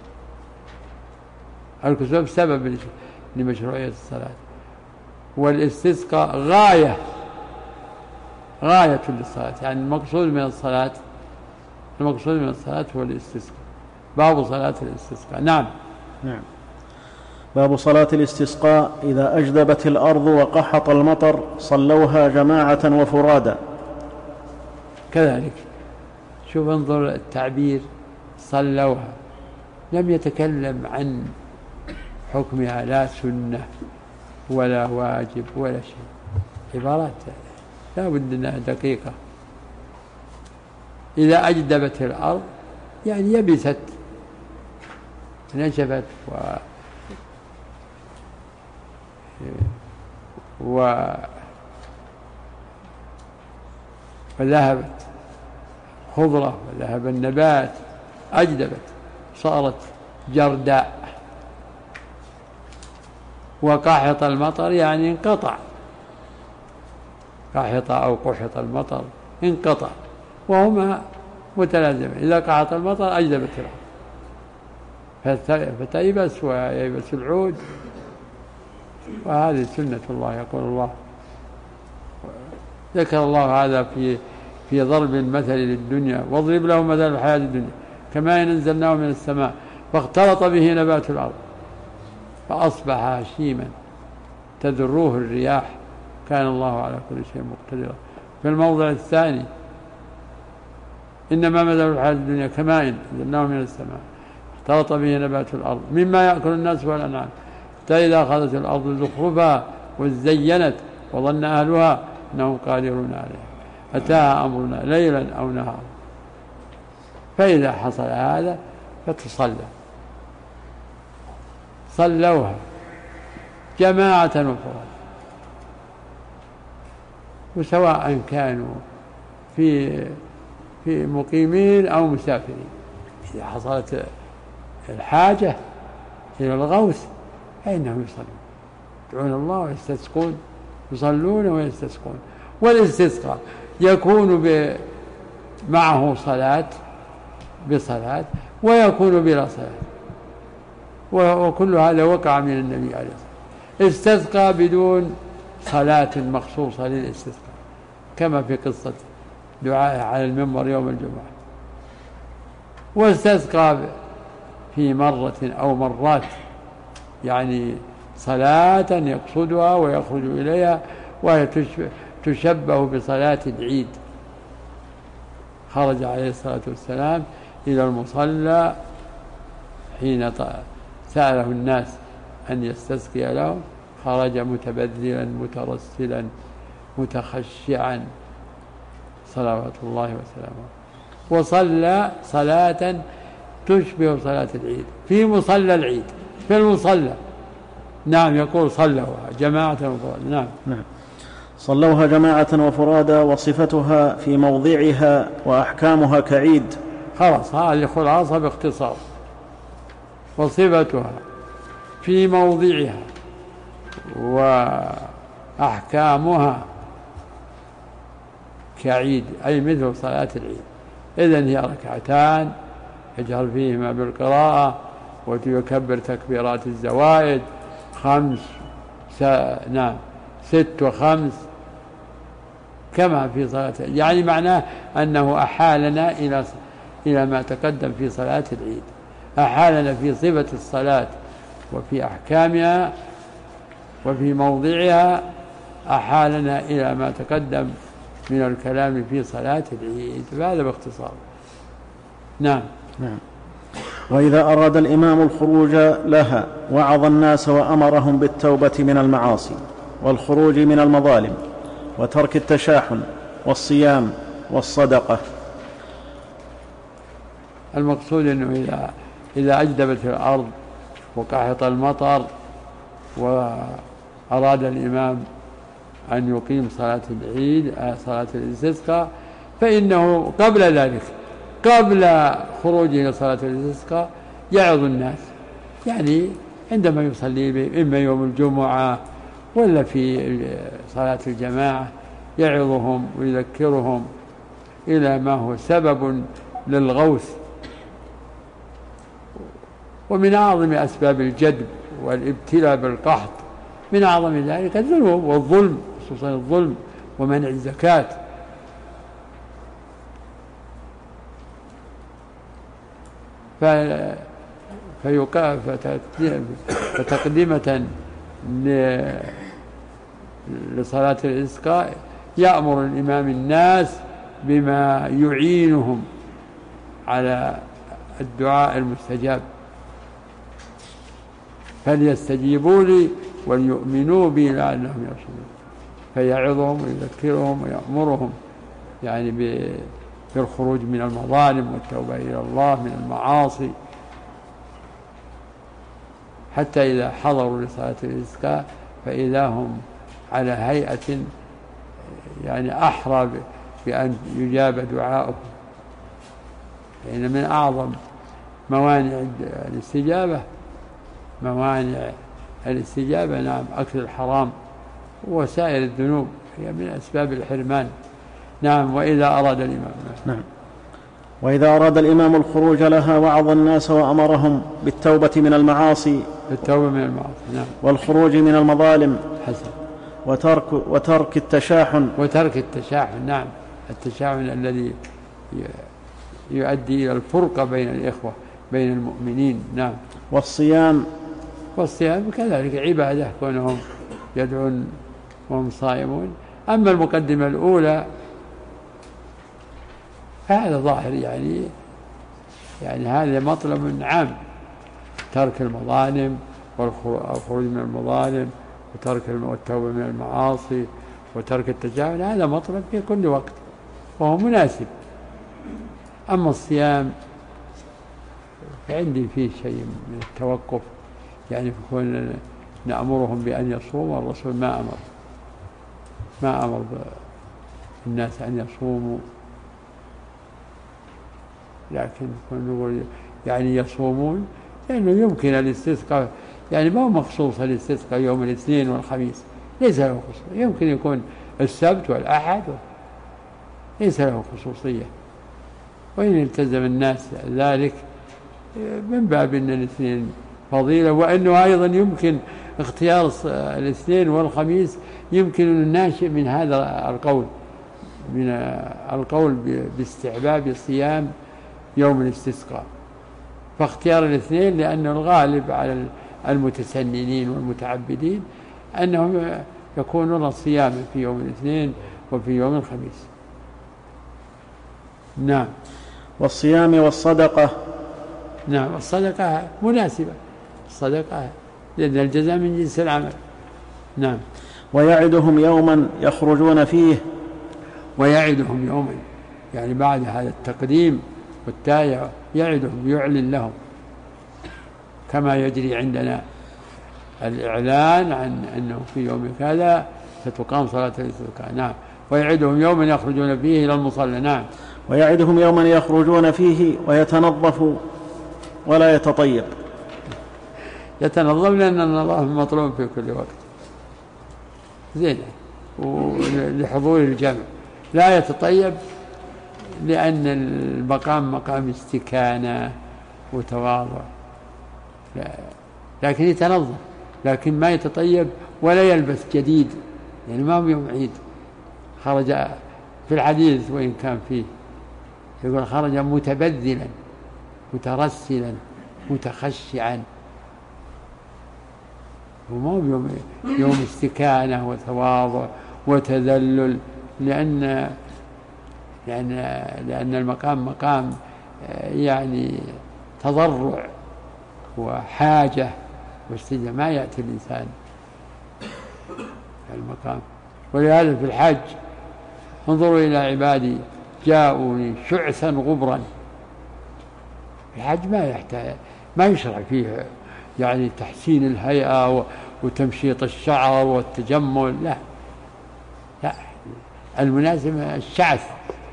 الكسوف سبب لمشروعية الصلاة، والاستسقاء غاية غاية للصلاة، يعني المقصود من الصلاة المقصود من الصلاة هو الاستسقاء. باب صلاة الاستسقاء. نعم. نعم. باب صلاة الاستسقاء: إذا أجدبت الأرض وقحط المطر صلوها جماعة وفرادا. كذلك شوف انظر التعبير، صلوها، لم يتكلم عن حكمها لا سنة ولا واجب ولا شيء، عبارات لا بد أنها دقيقة. إذا أجدبت الأرض يعني يبست نشفت و و وذهبت خضرة وذهب النبات، أجدبت صارت جرداء. وقحط المطر يعني انقطع، قحط أو قحط المطر انقطع، وهما متلازمين. إذا قحط المطر أجدبت الأرض فتيبس وييبس العود، وهذه سنة الله. يقول الله، ذكر الله هذا في في ضرب المثل للدنيا: واضرب لهم مثل الحياة الدنيا كماء أنزلناه من السماء فاختلط به نبات الأرض فأصبح هشيما تذروه الرياح كان الله على كل شيء مقتدرا. في الموضع الثاني: إنما مثل الحياة الدنيا كماء أنزلناه من السماء اختلط به نبات الأرض مما يأكل الناس والأنعام حتى إذا أخذت الأرض زخرفها وزينت وظن أهلها أنهم قادرون عليها أتاها أمرنا ليلا أو نهارا. فإذا حصل هذا فتصلى، صلوها جماعة وفراد، وسواء كانوا في في مقيمين أو مسافرين. إذا حصلت الحاجة إلى الغوث فإنهم يصلون، يدعون الله ويستسقون، يصلون ويستسقون. والاستسقاء يكون معه صلاة بصلاة ويكون بلا صلاة، وكل هذا وقع من النبي عليه الصلاة والسلام. استسقى بدون صلاة مخصوصة للاستسقاء، كما في قصة دعاء على المنبر يوم الجمعة. واستسقى في مرة أو مرات، يعني صلاة يقصدها ويخرج إليها، وهي تشبه بصلاة العيد. خرج عليه الصلاة والسلام إلى المصلى حين سأله الناس أن يستسقي لهم، خرج متبذلا مترسلا متخشعا صلوات الله وسلامه، وصلى صلاة تشبه صلاة العيد في مصلى العيد، في المصلى. نعم. يقول صلوها جماعة وفرادا. نعم. نعم. صلوها جماعة وفرادا، وصفتها في موضعها وأحكامها كعيد. خلاص، هذه خلاصة باختصار. وصفتها في موضعها وأحكامها كعيد، أي مثل صلاة العيد. إذن هي ركعتان يجهر فيهما بالقراءة ويكبر تكبيرات الزوائد خمس س... نعم ست وخمس كما في صلاة، يعني معناه أنه أحالنا إلى إلى ما تقدم في صلاة العيد، أحالنا في صفة الصلاة وفي أحكامها وفي موضعها، أحالنا إلى ما تقدم من الكلام في صلاة العيد. هذا باختصار. نعم. نعم. وإذا أراد الإمام الخروج لها وعظ الناس وأمرهم بالتوبة من المعاصي والخروج من المظالم وترك التشاحن والصيام والصدقة. المقصود أنه إذا إذا أجدبت الأرض وقحط المطر وأراد الإمام أن يقيم صلاة العيد صلاة الاستسقاء، فإنه قبل ذلك قبل خروجه لصلاة الاستسقاء يعظ الناس، يعني عندما يصلي إما يوم الجمعة ولا في صلاة الجماعة يعظهم ويذكرهم إلى ما هو سبب للغوث. ومن أعظم أسباب الجدب والابتلاء بالقحط من أعظم ذلك الذنوب والظلم، خصوصا الظلم ومنع الزكاة. فتقدمة لصلاة الإسقاء يأمر الإمام الناس بما يعينهم على الدعاء المستجاب، فليستجيبوا لي وليؤمنوا بي لعلهم يرشدون. فيعظهم ويذكرهم ويأمرهم يعني بالخروج من المظالم والتوبة إلى الله من المعاصي، حتى إذا حضروا لصلاة الإسقاء فإذا هم على هيئة يعني أحرى بأن يجاب دعاؤهم. يعني من أعظم موانع الاستجابة موانع الاستجابة نعم أكل الحرام وسائر الذنوب هي من أسباب الحرمان. نعم. وإذا أراد الإمام نعم وإذا أراد الإمام الخروج لها وعظ الناس وأمرهم بالتوبة من المعاصي بالتوبة من المعاصي نعم والخروج من المظالم حسن وترك وترك التشاحن وترك التشاحن نعم التشاحن الذي يؤدي إلى الفرقة بين الإخوة بين المؤمنين. نعم. والصيام والصيام كذلك عبادة كونهم يدعون وهم صائمون. أما المقدمة الأولى فهذا ظاهر يعني يعني هذا مطلب عام، ترك المظالم والخروج من المظالم وترك والتوبة من المعاصي وترك التجاهل، هذا مطلب في كل وقت وهو مناسب. أما الصيام فعندي فيه شيء من التوقف، يعني يكون نأمرهم بأن يصوموا والرسول ما أمر ما أمر الناس أن يصوموا، لكن نقول يعني يصومون لأنه يمكن الاستسقاء، يعني ما هو مخصوص الاستسقاء يوم الاثنين والخميس، ليس له خصوصية، يمكن يكون السبت والأحد ليس له خصوصية. وإن التزم الناس ذلك من باب أن الاثنين فضيلة، وأنه أيضا يمكن اختيار الاثنين والخميس يمكن أن الناشئ من هذا القول من القول باستحباب صيام يوم الاستسقاء، فاختيار الاثنين لأن الغالب على المتسننين والمتعبدين أنهم يكونون صياما في يوم الاثنين وفي يوم الخميس. نعم. والصيام والصدقة نعم الصدقة مناسبة، الصدقة لأن الجزاء من جنس العمل. نعم. ويعدهم يوما يخرجون فيه ويعدهم يوما يعني بعد هذا التقديم والتايع يعدهم يعلن لهم كما يجري عندنا الإعلان عن أنه في يوم كذا ستقام صلاة الاستسقاء. نعم. ويعدهم يوما يخرجون فيه إلى المصلى. نعم. ويعدهم يوما يخرجون فيه ويتنظف ولا يتطيب. يتنظف لأن النظافة مطلوب في كل وقت زين، ولحضور الجمع. لا يتطيب لأن المقام مقام استكانة وتواضع، لكن يتنظف، لكن ما يتطيب ولا يلبس جديد، يعني ما هو يوم عيد. خرج في الحديث وإن كان فيه يقول خرج متبذلا مترسلا متخشعا، وما هو يوم, يوم استكانة وتواضع وتذلل، لأن لأن لأن المقام مقام يعني تضرع وحاجة واستجابة، ما يأتي الإنسان المقام. ولهذا في الحج انظروا إلى عبادي جاءوني شعثا غبرا. الحج ما يحتاج ما يشرع فيه يعني تحسين الهيئة وتمشيط الشعر والتجمل، لا لا المناسب الشعث،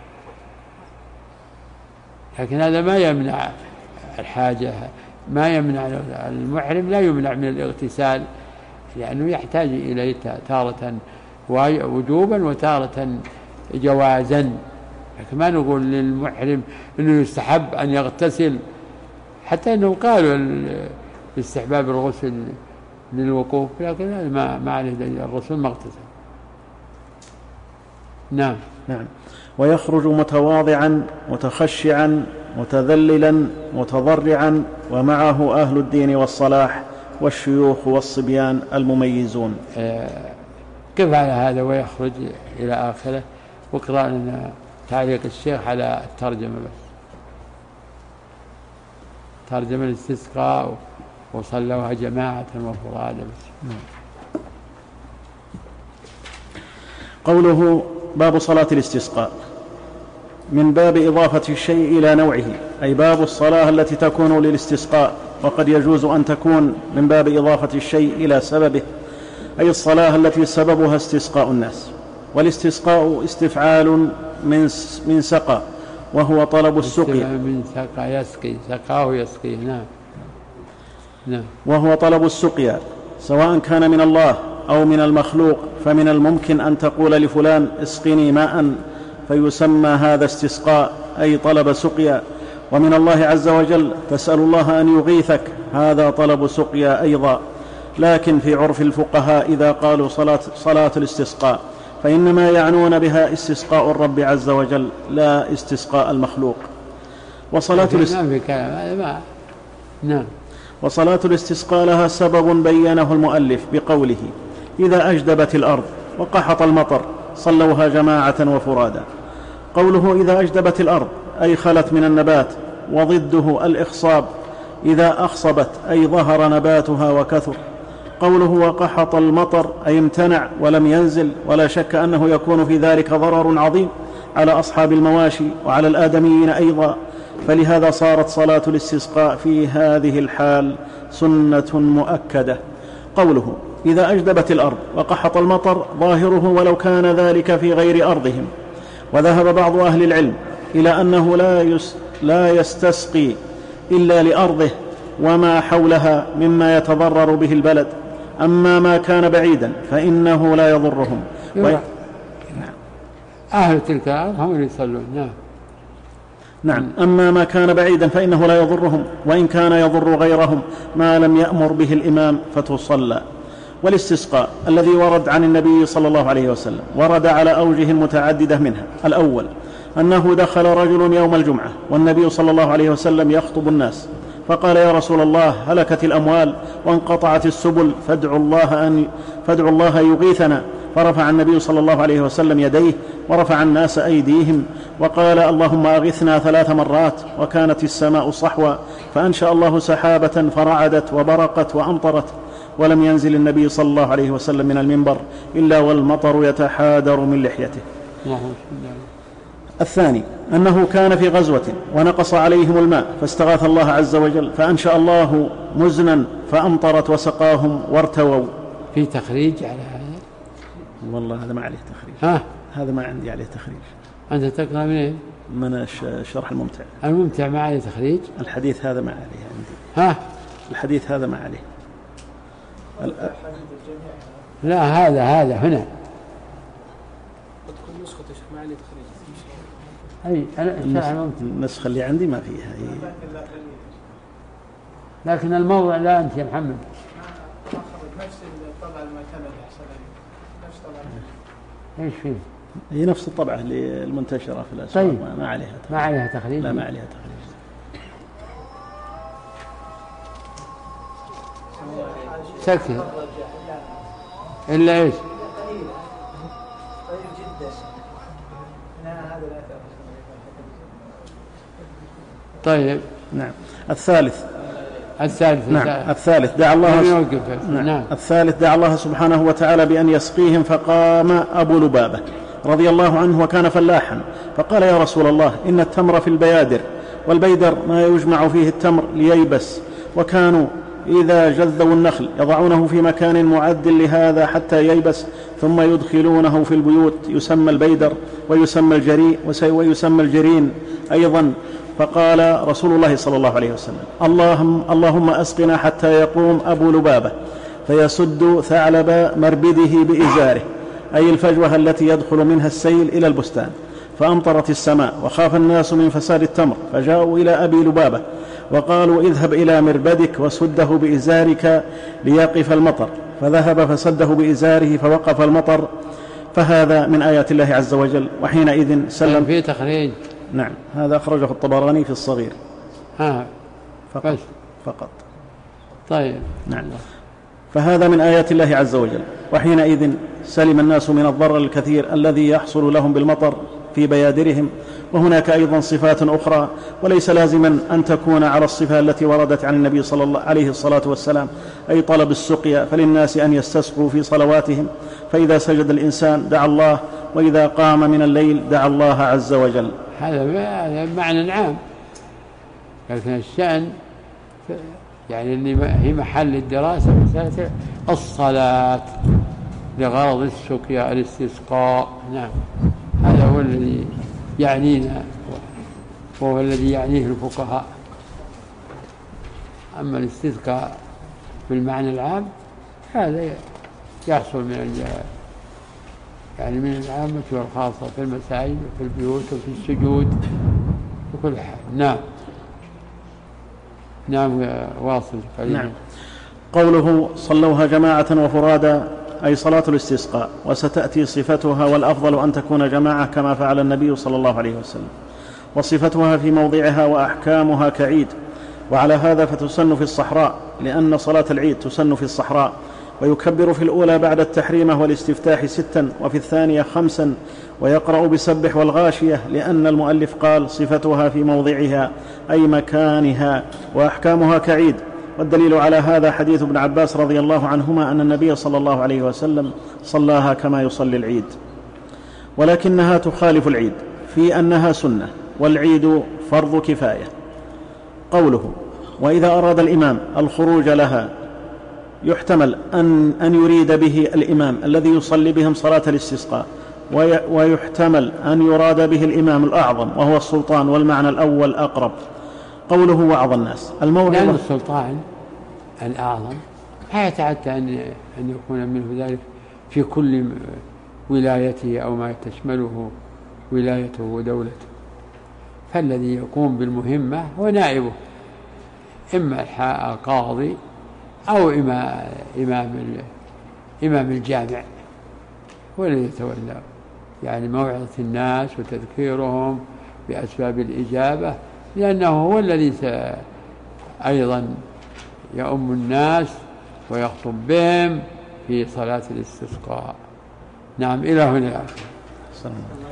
لكن هذا ما يمنع الحاجة، ما يمنع المحرم لا يمنع من الاغتسال لأنه يحتاج إليه تارة وجوبا وتارة جوازا، لكن ما نقول للمحرم أنه يستحب أن يغتسل، حتى أنه قالوا استحباب الغسل للوقوف، لكن هذا ما ما عليه دليل، الرسول ما اغتسل. نعم. نعم. ويخرج متواضعا متخشعا متذللا متضرعا ومعه أهل الدين والصلاح والشيوخ والصبيان المميزون. كيف على هذا ويخرج إلى آخره؟ واقرأ لنا تعليق الشيخ على الترجمة بس، ترجمة الاستسقاء وصلوها جماعة وفرادى بس. قوله باب صلاة الاستسقاء من باب إضافة الشيء إلى نوعه، أي باب الصلاة التي تكون للاستسقاء، وقد يجوز أن تكون من باب إضافة الشيء إلى سببه، أي الصلاة التي سببها استسقاء الناس. والاستسقاء استفعال من من سقى، وهو طلب السقيا. من سقى يسقي، سقاه يسقي. نعم. نعم. وهو طلب السقيا، سواء كان من الله أو من المخلوق، فمن الممكن أن تقول لفلان اسقني ماء فيسمى هذا استسقاء، أي طلب سقيا. ومن الله عز وجل تسأل الله أن يغيثك، هذا طلب سقيا أيضا. لكن في عرف الفقهاء إذا قالوا صلاة, صلاة الاستسقاء فإنما يعنون بها استسقاء الرب عز وجل، لا استسقاء المخلوق. وصلاة الاستسقاء نعم. وصلاة الاستسقاء لها سبب بينه المؤلف بقوله إذا أجدبت الأرض وقحط المطر صلوها جماعة وفرادا. قوله إذا أجدبت الأرض أي خلت من النبات، وضده الإخصاب إذا أخصبت أي ظهر نباتها وكثر. قوله وقحط المطر أي امتنع ولم ينزل، ولا شك أنه يكون في ذلك ضرر عظيم على أصحاب المواشي وعلى الآدميين أيضا، فلهذا صارت صلاة الاستسقاء في هذه الحال سنة مؤكدة. قوله إذا أجدبت الأرض وقحط المطر ظاهره ولو كان ذلك في غير أرضهم. وذهب بعض أهل العلم إلى أنه لا, يس لا يستسقي إلا لأرضه وما حولها مما يتضرر به البلد، أما ما كان بعيدا فإنه لا يضرهم. و... أهل تلك الأرض هم يصلون. نعم. نعم. أما ما كان بعيدا فإنه لا يضرهم، وإن كان يضر غيرهم ما لم يأمر به الإمام فتصلى. والاستسقاء الذي ورد عن النبي صلى الله عليه وسلم ورد على أوجه متعددة، منها الأول أنه دخل رجل يوم الجمعة والنبي صلى الله عليه وسلم يخطب الناس، فقال يا رسول الله هلكت الأموال وانقطعت السبل فادعوا الله, أن فادعوا الله يغيثنا. فرفع النبي صلى الله عليه وسلم يديه ورفع الناس أيديهم وقال اللهم أغثنا ثلاث مرات، وكانت السماء صحوا فأنشأ الله سحابة فرعدت وبرقت وأمطرت، ولم ينزل النبي صلى الله عليه وسلم من المنبر إلا والمطر يتحادر من لحيته. الثاني أنه كان في غزوة ونقص عليهم الماء فاستغاث الله عز وجل فأنشأ الله مزنا فأمطرت وسقاهم وارتووا. في تخريج على هذا؟ والله هذا ما عليه تخريج. ها؟ هذا ما عندي عليه تخريج. أنت تقرأ منين؟ من الشرح الممتع. الممتع ما عليه تخريج؟ الحديث هذا ما عليه عندي. ها؟ الحديث هذا ما عليه. لا هذا هذا هنا. تكون نسخة ما عليه تخريج. أي النسخة اللي عندي ما فيها هي. لكن الموضع لا أنت يا محمد. نفس الطبعة المعتمدة نفس طبعة. إيش فيه؟ هي نفس الطبعة اللي المنتشرة في الأسواق. طيب. ما عليها تخريج. ما عليها تخريج. لا ما عليها تخريج. سكت. إلا إيش؟ طيب جدا. طيب. نعم. الثالث الثالث نعم. الثالث دعا الله نعم. نعم. الثالث دعا الله سبحانه وتعالى بأن يسقيهم، فقام أبو لبابة رضي الله عنه وكان فلاحا فقال يا رسول الله إن التمر في البيادر، والبيدر ما يجمع فيه التمر لييبس، وكانوا إذا جذوا النخل يضعونه في مكان معد لهذا حتى ييبس ثم يدخلونه في البيوت يسمى البيدر ويسمى الجري ويسمى الجرين أيضا. فقال رسول الله صلى الله عليه وسلم اللهم, اللهم أسقنا حتى يقوم أبو لبابة فيسد ثعلب مربده بإزاره أي الفجوة التي يدخل منها السيل إلى البستان، فأمطرت السماء وخاف الناس من فساد التمر، فجاءوا إلى أبي لبابة وقالوا اذهب إلى مربدك وسده بإزارك ليقف المطر، فذهب فسده بإزاره فوقف المطر، فهذا من آيات الله عز وجل. وحينئذ سلم في تخريج. نعم، هذا أخرجه الطبراني في الصغير. ها فقط بس. فقط طيب. نعم. فهذا من آيات الله عز وجل. وحينئذ سلم الناس من الضرر الكثير الذي يحصل لهم بالمطر في بيادرهم. وهناك أيضا صفات أخرى، وليس لازما أن تكون على الصفة التي وردت عن النبي صلى الله عليه الصلاة والسلام، أي طلب السقيا، فللناس أن يستسقوا في صلواتهم، فإذا سجد الإنسان دعا الله، وإذا قام من الليل دعا الله عز وجل. هذا معنى عام، لكن الشأن يعني اللي هي محل الدراسة مسألة الصلاة لغرض السقيا الاستسقاء. نعم، هذا هو الذي يعنينا وهو الذي يعنيه الفقهاء. أما الاستسقاء بالمعنى العام هذا يحصل من الجهاد، يعني من العامة والخاصة في المساجد وفي البيوت وفي السجود وكل حال. نعم نعم واصل. نعم. قوله صلوها جماعة وفرادا أي صلاة الاستسقاء، وستأتي صفتها، والأفضل أن تكون جماعة كما فعل النبي صلى الله عليه وسلم. وصفتها في موضعها وأحكامها كعيد، وعلى هذا فتسن في الصحراء، لأن صلاة العيد تسن في الصحراء. ويكبر في الأولى بعد التحريمة والاستفتاح ستا، وفي الثانية خمسا، ويقرأ بسبح والغاشية، لأن المؤلف قال صفتها في موضعها أي مكانها، وأحكامها كعيد. والدليل على هذا حديث ابن عباس رضي الله عنهما أن النبي صلى الله عليه وسلم صلاها كما يصلي العيد، ولكنها تخالف العيد في أنها سنة، والعيد فرض كفاية. قوله وإذا أراد الإمام الخروج لها، يحتمل أن, أن يريد به الإمام الذي يصلي بهم صلاة الاستسقاء، ويحتمل أن يراد به الإمام الأعظم وهو السلطان، والمعنى الأول أقرب. قوله وعظ الناس الموعظة، لأن السلطان الأعظم لا يتعدى أن يكون منه ذلك في كل ولايته أو ما تشمله ولايته ودولته، فالذي يقوم بالمهمة هو نائبه، إما القاضي أو إمام إمام الجامع، والذي يتولى يعني موعظة الناس وتذكيرهم بأسباب الإجابة، لأنه هو الذي أيضا يؤم الناس ويخطب بهم في صلاة الاستسقاء. نعم، إلى هنا. الشيخ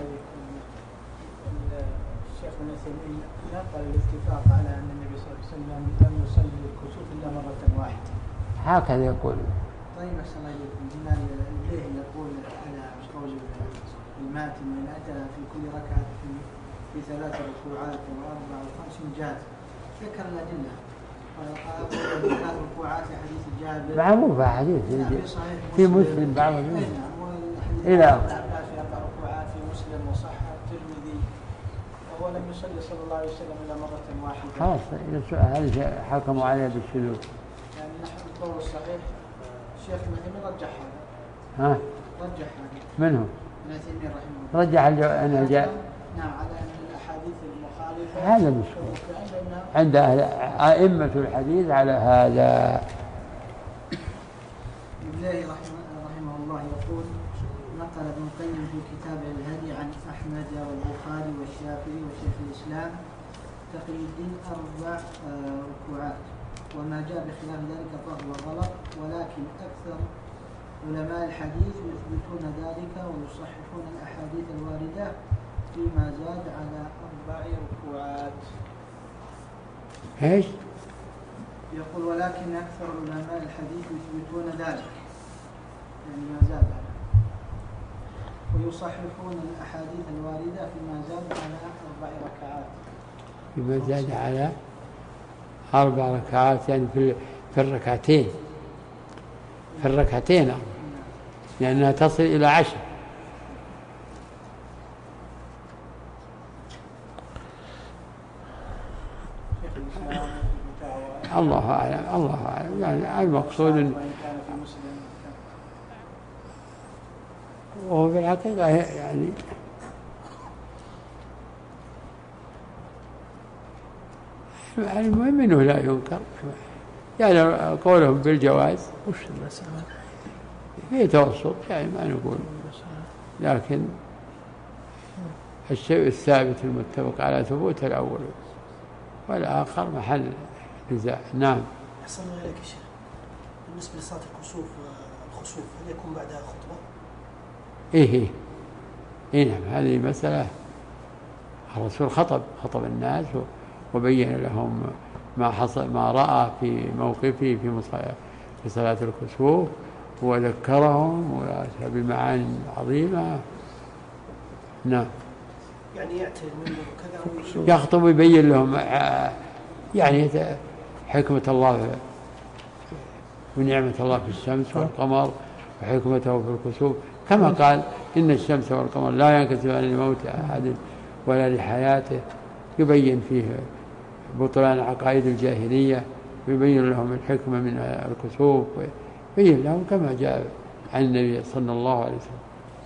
ابن عثيمين نقل الاتفاق على أن النبي صلى الله عليه وسلم لم يصلي الكسوف إلا مرة واحدة، هكذا يقول. طيب أحسن الله إليكم، بما ليه يقول على قول الماتن من أتى في كل ركعة في, في ثلاث ركوعات وأربع وخمس جاز، ذكر الأدلة ثلاث ركوعات لحديث جابر معروف حديث في مسلم بعض منه إلى عباس في أربع ركوعات في مسلم وصحح الترمذي، وهو لم يصلي صلى الله عليه وسلم إلا مرة واحدة. خلاص، هذا حكموا عليه بالشذوذ. يعني نحن القول الصحيح الشيخ ابن عثيمين رجح هذا. ها؟ رجح هذا. منه؟ ابن عثيمين رحمه الله. رجح أنه جاء. نعم، على أن الأحاديث المخالفة. هذا مشكلة عند أئمة الحديث على هذا. الله رحمه, رحمه الله يقول: نقل ابن القيم في كتابه الهدي عن أحمد والبخاري والشافعي وشيخ الإسلام تقي الدين أربع ركوعات، وما جاء بخلاف ذلك فهو غلط، ولكن أكثر علماء الحديث يثبتون ذلك ويصححون الأحاديث الواردة فيما زاد على أربع ركوعات. ايش؟ يقول: ولكن أكثر علماء الحديث يثبتون ذلك، يعني ما زاد على، ويصححون الأحاديث الواردة فيما زاد على أربع ركعات. فيما زاد على أربع ركعات يعني في في الركعتين في الركعتين لأنها تصل إلى عشر. الله أعلم الله أعلم يعني المقصود وهو في الحقيقة يعني المهم أنه لا ينكر، يعني قولهم بالجواز وش المسألة؟ في توسط، يعني ما نقول، لكن الشيء الثابت المتفق على ثبوت الأول والآخر محل نزاع. نعم. أحسن الله إليك يا شيخ، بالنسبة لصلاة الكسوف والخسوف هل يكون بعدها خطبة؟ إيه إيه إيه نعم، هذه مسألة الرسول خطب خطب الناس وبين لهم ما حصل ما رأى في موقفه في في صلاة الكسوف وذكرهم بمعاني عظيمة. نعم. يعني يأتي المنبر وكذا يخطب ويبين لهم يعني حكمة الله ونعمة الله في الشمس والقمر وحكمته في الكسوف، كما قال إن الشمس والقمر لا ينكسفان لموت أحد ولا لحياته، يبين فيه بطلان عقائد الجاهلية ويبين لهم الحكمة من الكسوف ويبين لهم كما جاء عن النبي صلى الله عليه وسلم.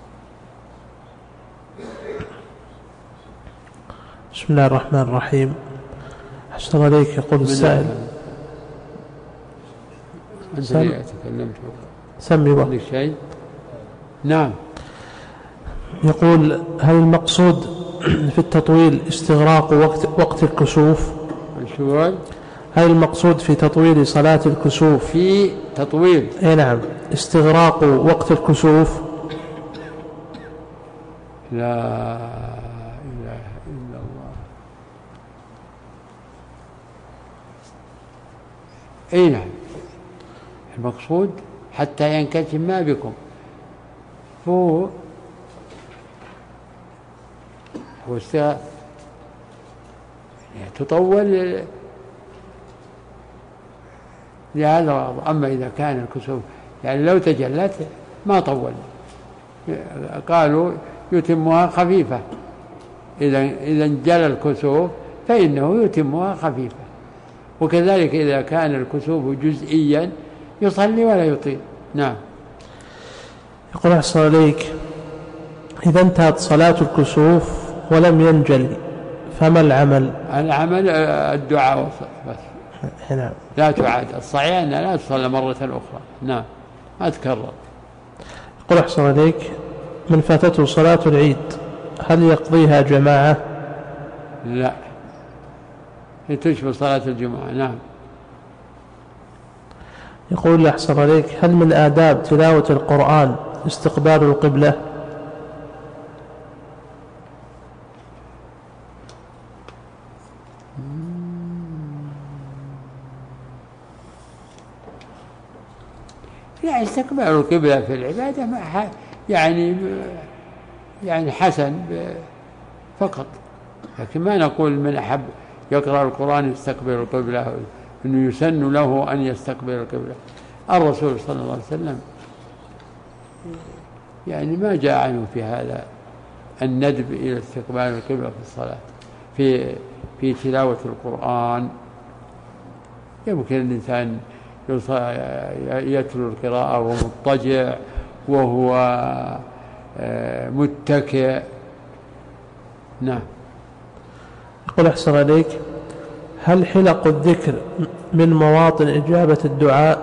بسم الله الرحمن الرحيم. أحسن عليك. يقول السائل أنت ليه تكلمت سمي بقى شيء؟ نعم. يقول هل المقصود في التطويل استغراق وقت, وقت الكسوف؟ الشوال. هل المقصود في تطويل صلاة الكسوف في تطويل اي نعم استغراق وقت الكسوف؟ لا إله إلا الله. اي نعم، المقصود حتى ينكشف ما بكم، هو هو تطول لهذا الغرض. أما إذا كان الكسوف يعني لو تجلت ما طول، قالوا يتمها خفيفة، إذا إذا انجلى الكسوف فإنه يتمها خفيفة، وكذلك إذا كان الكسوف جزئيا يصلي ولا يطيل. نعم. يقول أحسن عليك، إذا انتهت صلاة الكسوف ولم ينجلي فما العمل؟ العمل الدعاء بس. نعم. لا تعاد، الصحيح أنها لا تصلى مرة أخرى. نعم، ما تكرر. يقول أحسن عليك، من فاتته صلاة العيد هل يقضيها جماعة؟ لا، تشبه صلاة الجمعة. نعم. يقول أحسن عليك، هل من آداب تلاوة القرآن استقبال القبلة؟ لا، استقبال القبلة في العبادة يعني يعني حسن فقط، لكن ما نقول من أحب يقرأ القرآن يستقبل القبلة، إنه يسن له أن يستقبل القبلة. الرسول صلى الله عليه وسلم يعني ما جاء عنه في هذا الندب إلى استقبال القبلة في الصلاة في في تلاوة القرآن. يمكن الإنسان يتلو القراءة وهو مضطجع وهو متكئ. نعم. يقول أحسن عليك، هل حلق الذكر من مواطن إجابة الدعاء؟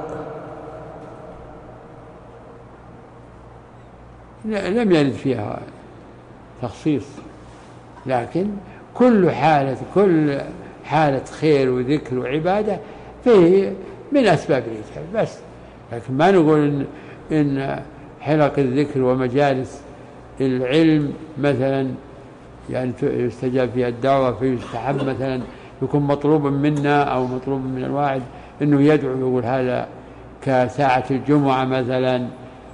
لم يرد فيها تخصيص، لكن كل حالة كل حالة خير وذكر وعبادة فيه من أسباب الإجابة بس، لكن ما نقول إن, إن حلق الذكر ومجالس العلم مثلا يعني يستجاب فيها الدعوة فيستحب مثلا يكون مطلوبا منا أو مطلوب من الواحد إنه يدعو، يقول هذا كساعة الجمعة مثلا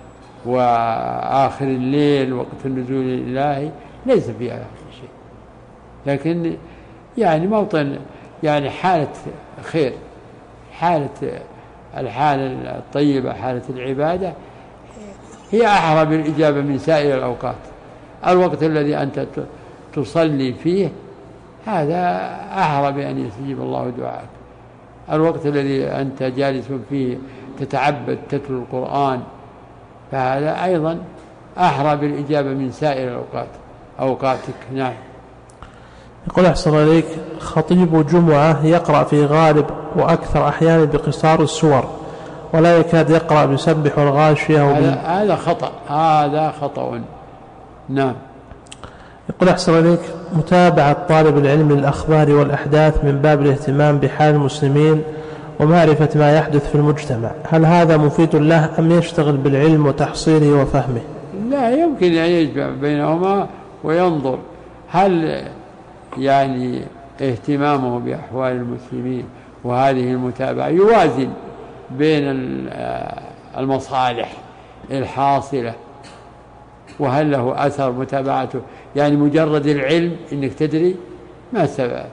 وآخر الليل وقت النزول الإلهي، ليس فيها هذا الشيء، لكن يعني موطن يعني حالة خير، حالة الحالة الطيبة، حالة العبادة هي أحرى بالإجابة من سائر الأوقات. الوقت الذي أنت تصلي فيه هذا أحرى بأن يستجيب الله دعاءك. الوقت الذي أنت جالس فيه تتعبد تتلو القرآن فهذا أيضا أحرى بالإجابة من سائر الأوقات أوقاتك. نعم. يقول أحسن عليك، خطيب جمعة يقرأ في غالب وأكثر أحيانا بقصار السور ولا يكاد يقرأ بسبح الغاشية وبال... هذا خطأ، هذا خطأ. نعم. يقول أحسن عليك، متابعة طالب العلم للأخبار والأحداث من باب الاهتمام بحال المسلمين ومعرفة ما يحدث في المجتمع، هل هذا مفيد له أم يشتغل بالعلم وتحصيله وفهمه؟ لا، يمكن أن يجمع بينهما وينظر هل يعني اهتمامه بأحوال المسلمين وهذه المتابعة يوازن بين المصالح الحاصلة، وهل له أثر متابعته. يعني مجرد العلم إنك تدري ما السبب،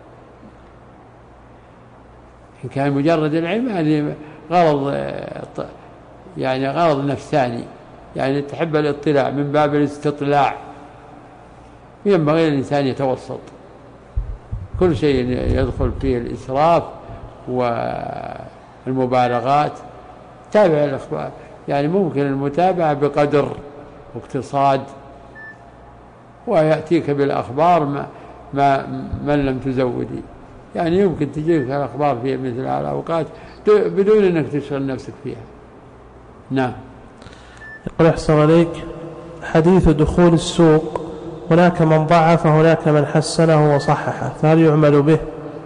إن كان مجرد العلم هذه غرض يعني غرض نفساني، يعني تحب الاطلاع من باب الاستطلاع، ينبغي الإنسان يتوسط. كل شيء يدخل فيه الإسراف والمبالغات. تابع الأخبار، يعني ممكن المتابعة بقدر واقتصاد، ويأتيك بالأخبار ما, ما من لم تزودي. يعني يمكن تجيك الأخبار في مثل هذه الأوقات بدون أنك تشغل نفسك فيها. نعم. يقول أحسن عليك، حديث دخول السوق هناك من ضعف هناك من حسنه وصححه، فهل يعمل به؟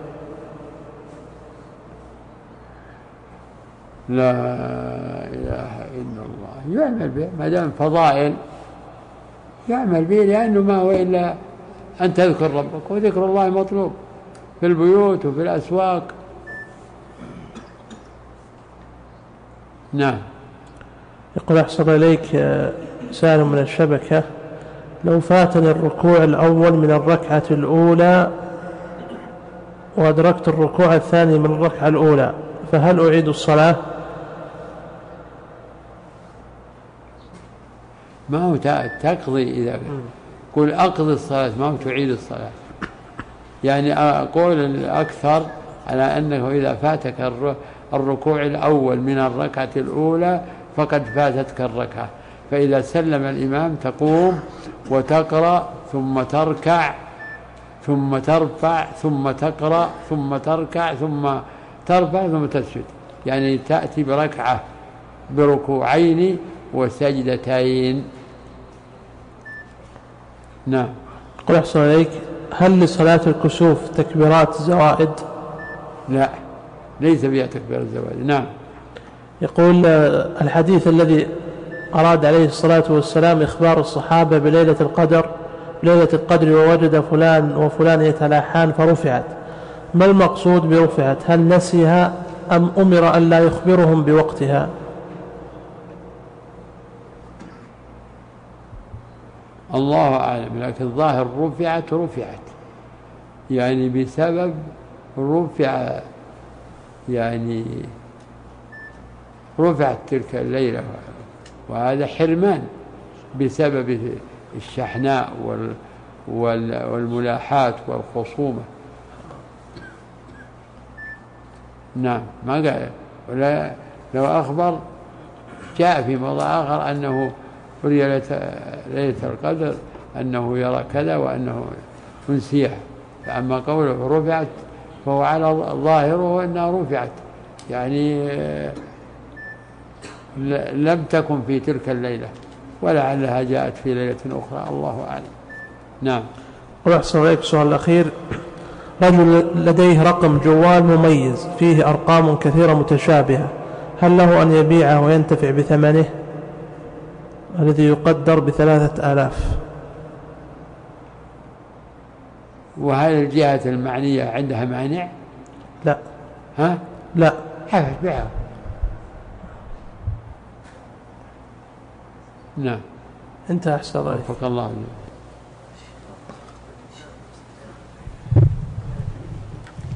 لا إله إلا الله، يعمل به ما دام فضائل، يعمل به، لأنه ما هو إلا أن تذكر ربك، وذكر الله مطلوب في البيوت وفي الأسواق. نعم. يقول أحسن إليك سائل من الشبكة، لو فاتني الركوع الأول من الركعة الأولى وأدركت الركوع الثاني من الركعة الأولى، فهل أعيد الصلاة؟ ما هو تقضي، إذا قل أقضي الصلاة ما هو تعيد الصلاة. يعني أقول الأكثر على أنه إذا فاتك الركوع الأول من الركعة الأولى فقد فاتتك الركعة، فإذا سلم الإمام تقوم وتقرأ ثم تركع ثم ترفع ثم تقرأ ثم تركع ثم ترفع ثم تسجد، يعني تأتي بركعة بركوعين وسجدتين. نعم. قل أحسن عليك، هل لصلاة الكسوف تكبيرات زوائد؟ لا، ليس بها تكبيرات زوائد. نعم. يقول الحديث الذي أراد عليه الصلاة والسلام إخبار الصحابة بليلة القدر ليلة القدر ووجد فلان وفلان يتلاحان فرفعت، ما المقصود برفعت؟ هل نسيها أم أمر أن لا يخبرهم بوقتها؟ الله أعلم، لكن الظاهر رفعت رفعت يعني بسبب رفع، يعني رفعت تلك الليلة، وهذا حرمان بسبب الشحناء وال والملاحات والخصومة. نعم. ما قال، ولا لو أخبر جاء في موضع آخر أنه ليلة القدر أنه يرى كذا وأنه أنسيها، فأما قوله رفعت فهو على ظاهره أنها رفعت، يعني لم تكن في تلك الليلة، ولعلها جاءت في ليلة أخرى، الله أعلم. نعم. وأحسن عليك السؤال الأخير، رجل لديه رقم جوال مميز فيه أرقام كثيرة متشابهة، هل له أن يبيعه وينتفع بثمنه الذي يقدر بثلاثة آلاف؟ وهل الجهة المعنية عندها مانع؟ لا. ها؟ لا. حفظ بيعه. نعم. انت أحسن عليك. وفق الله.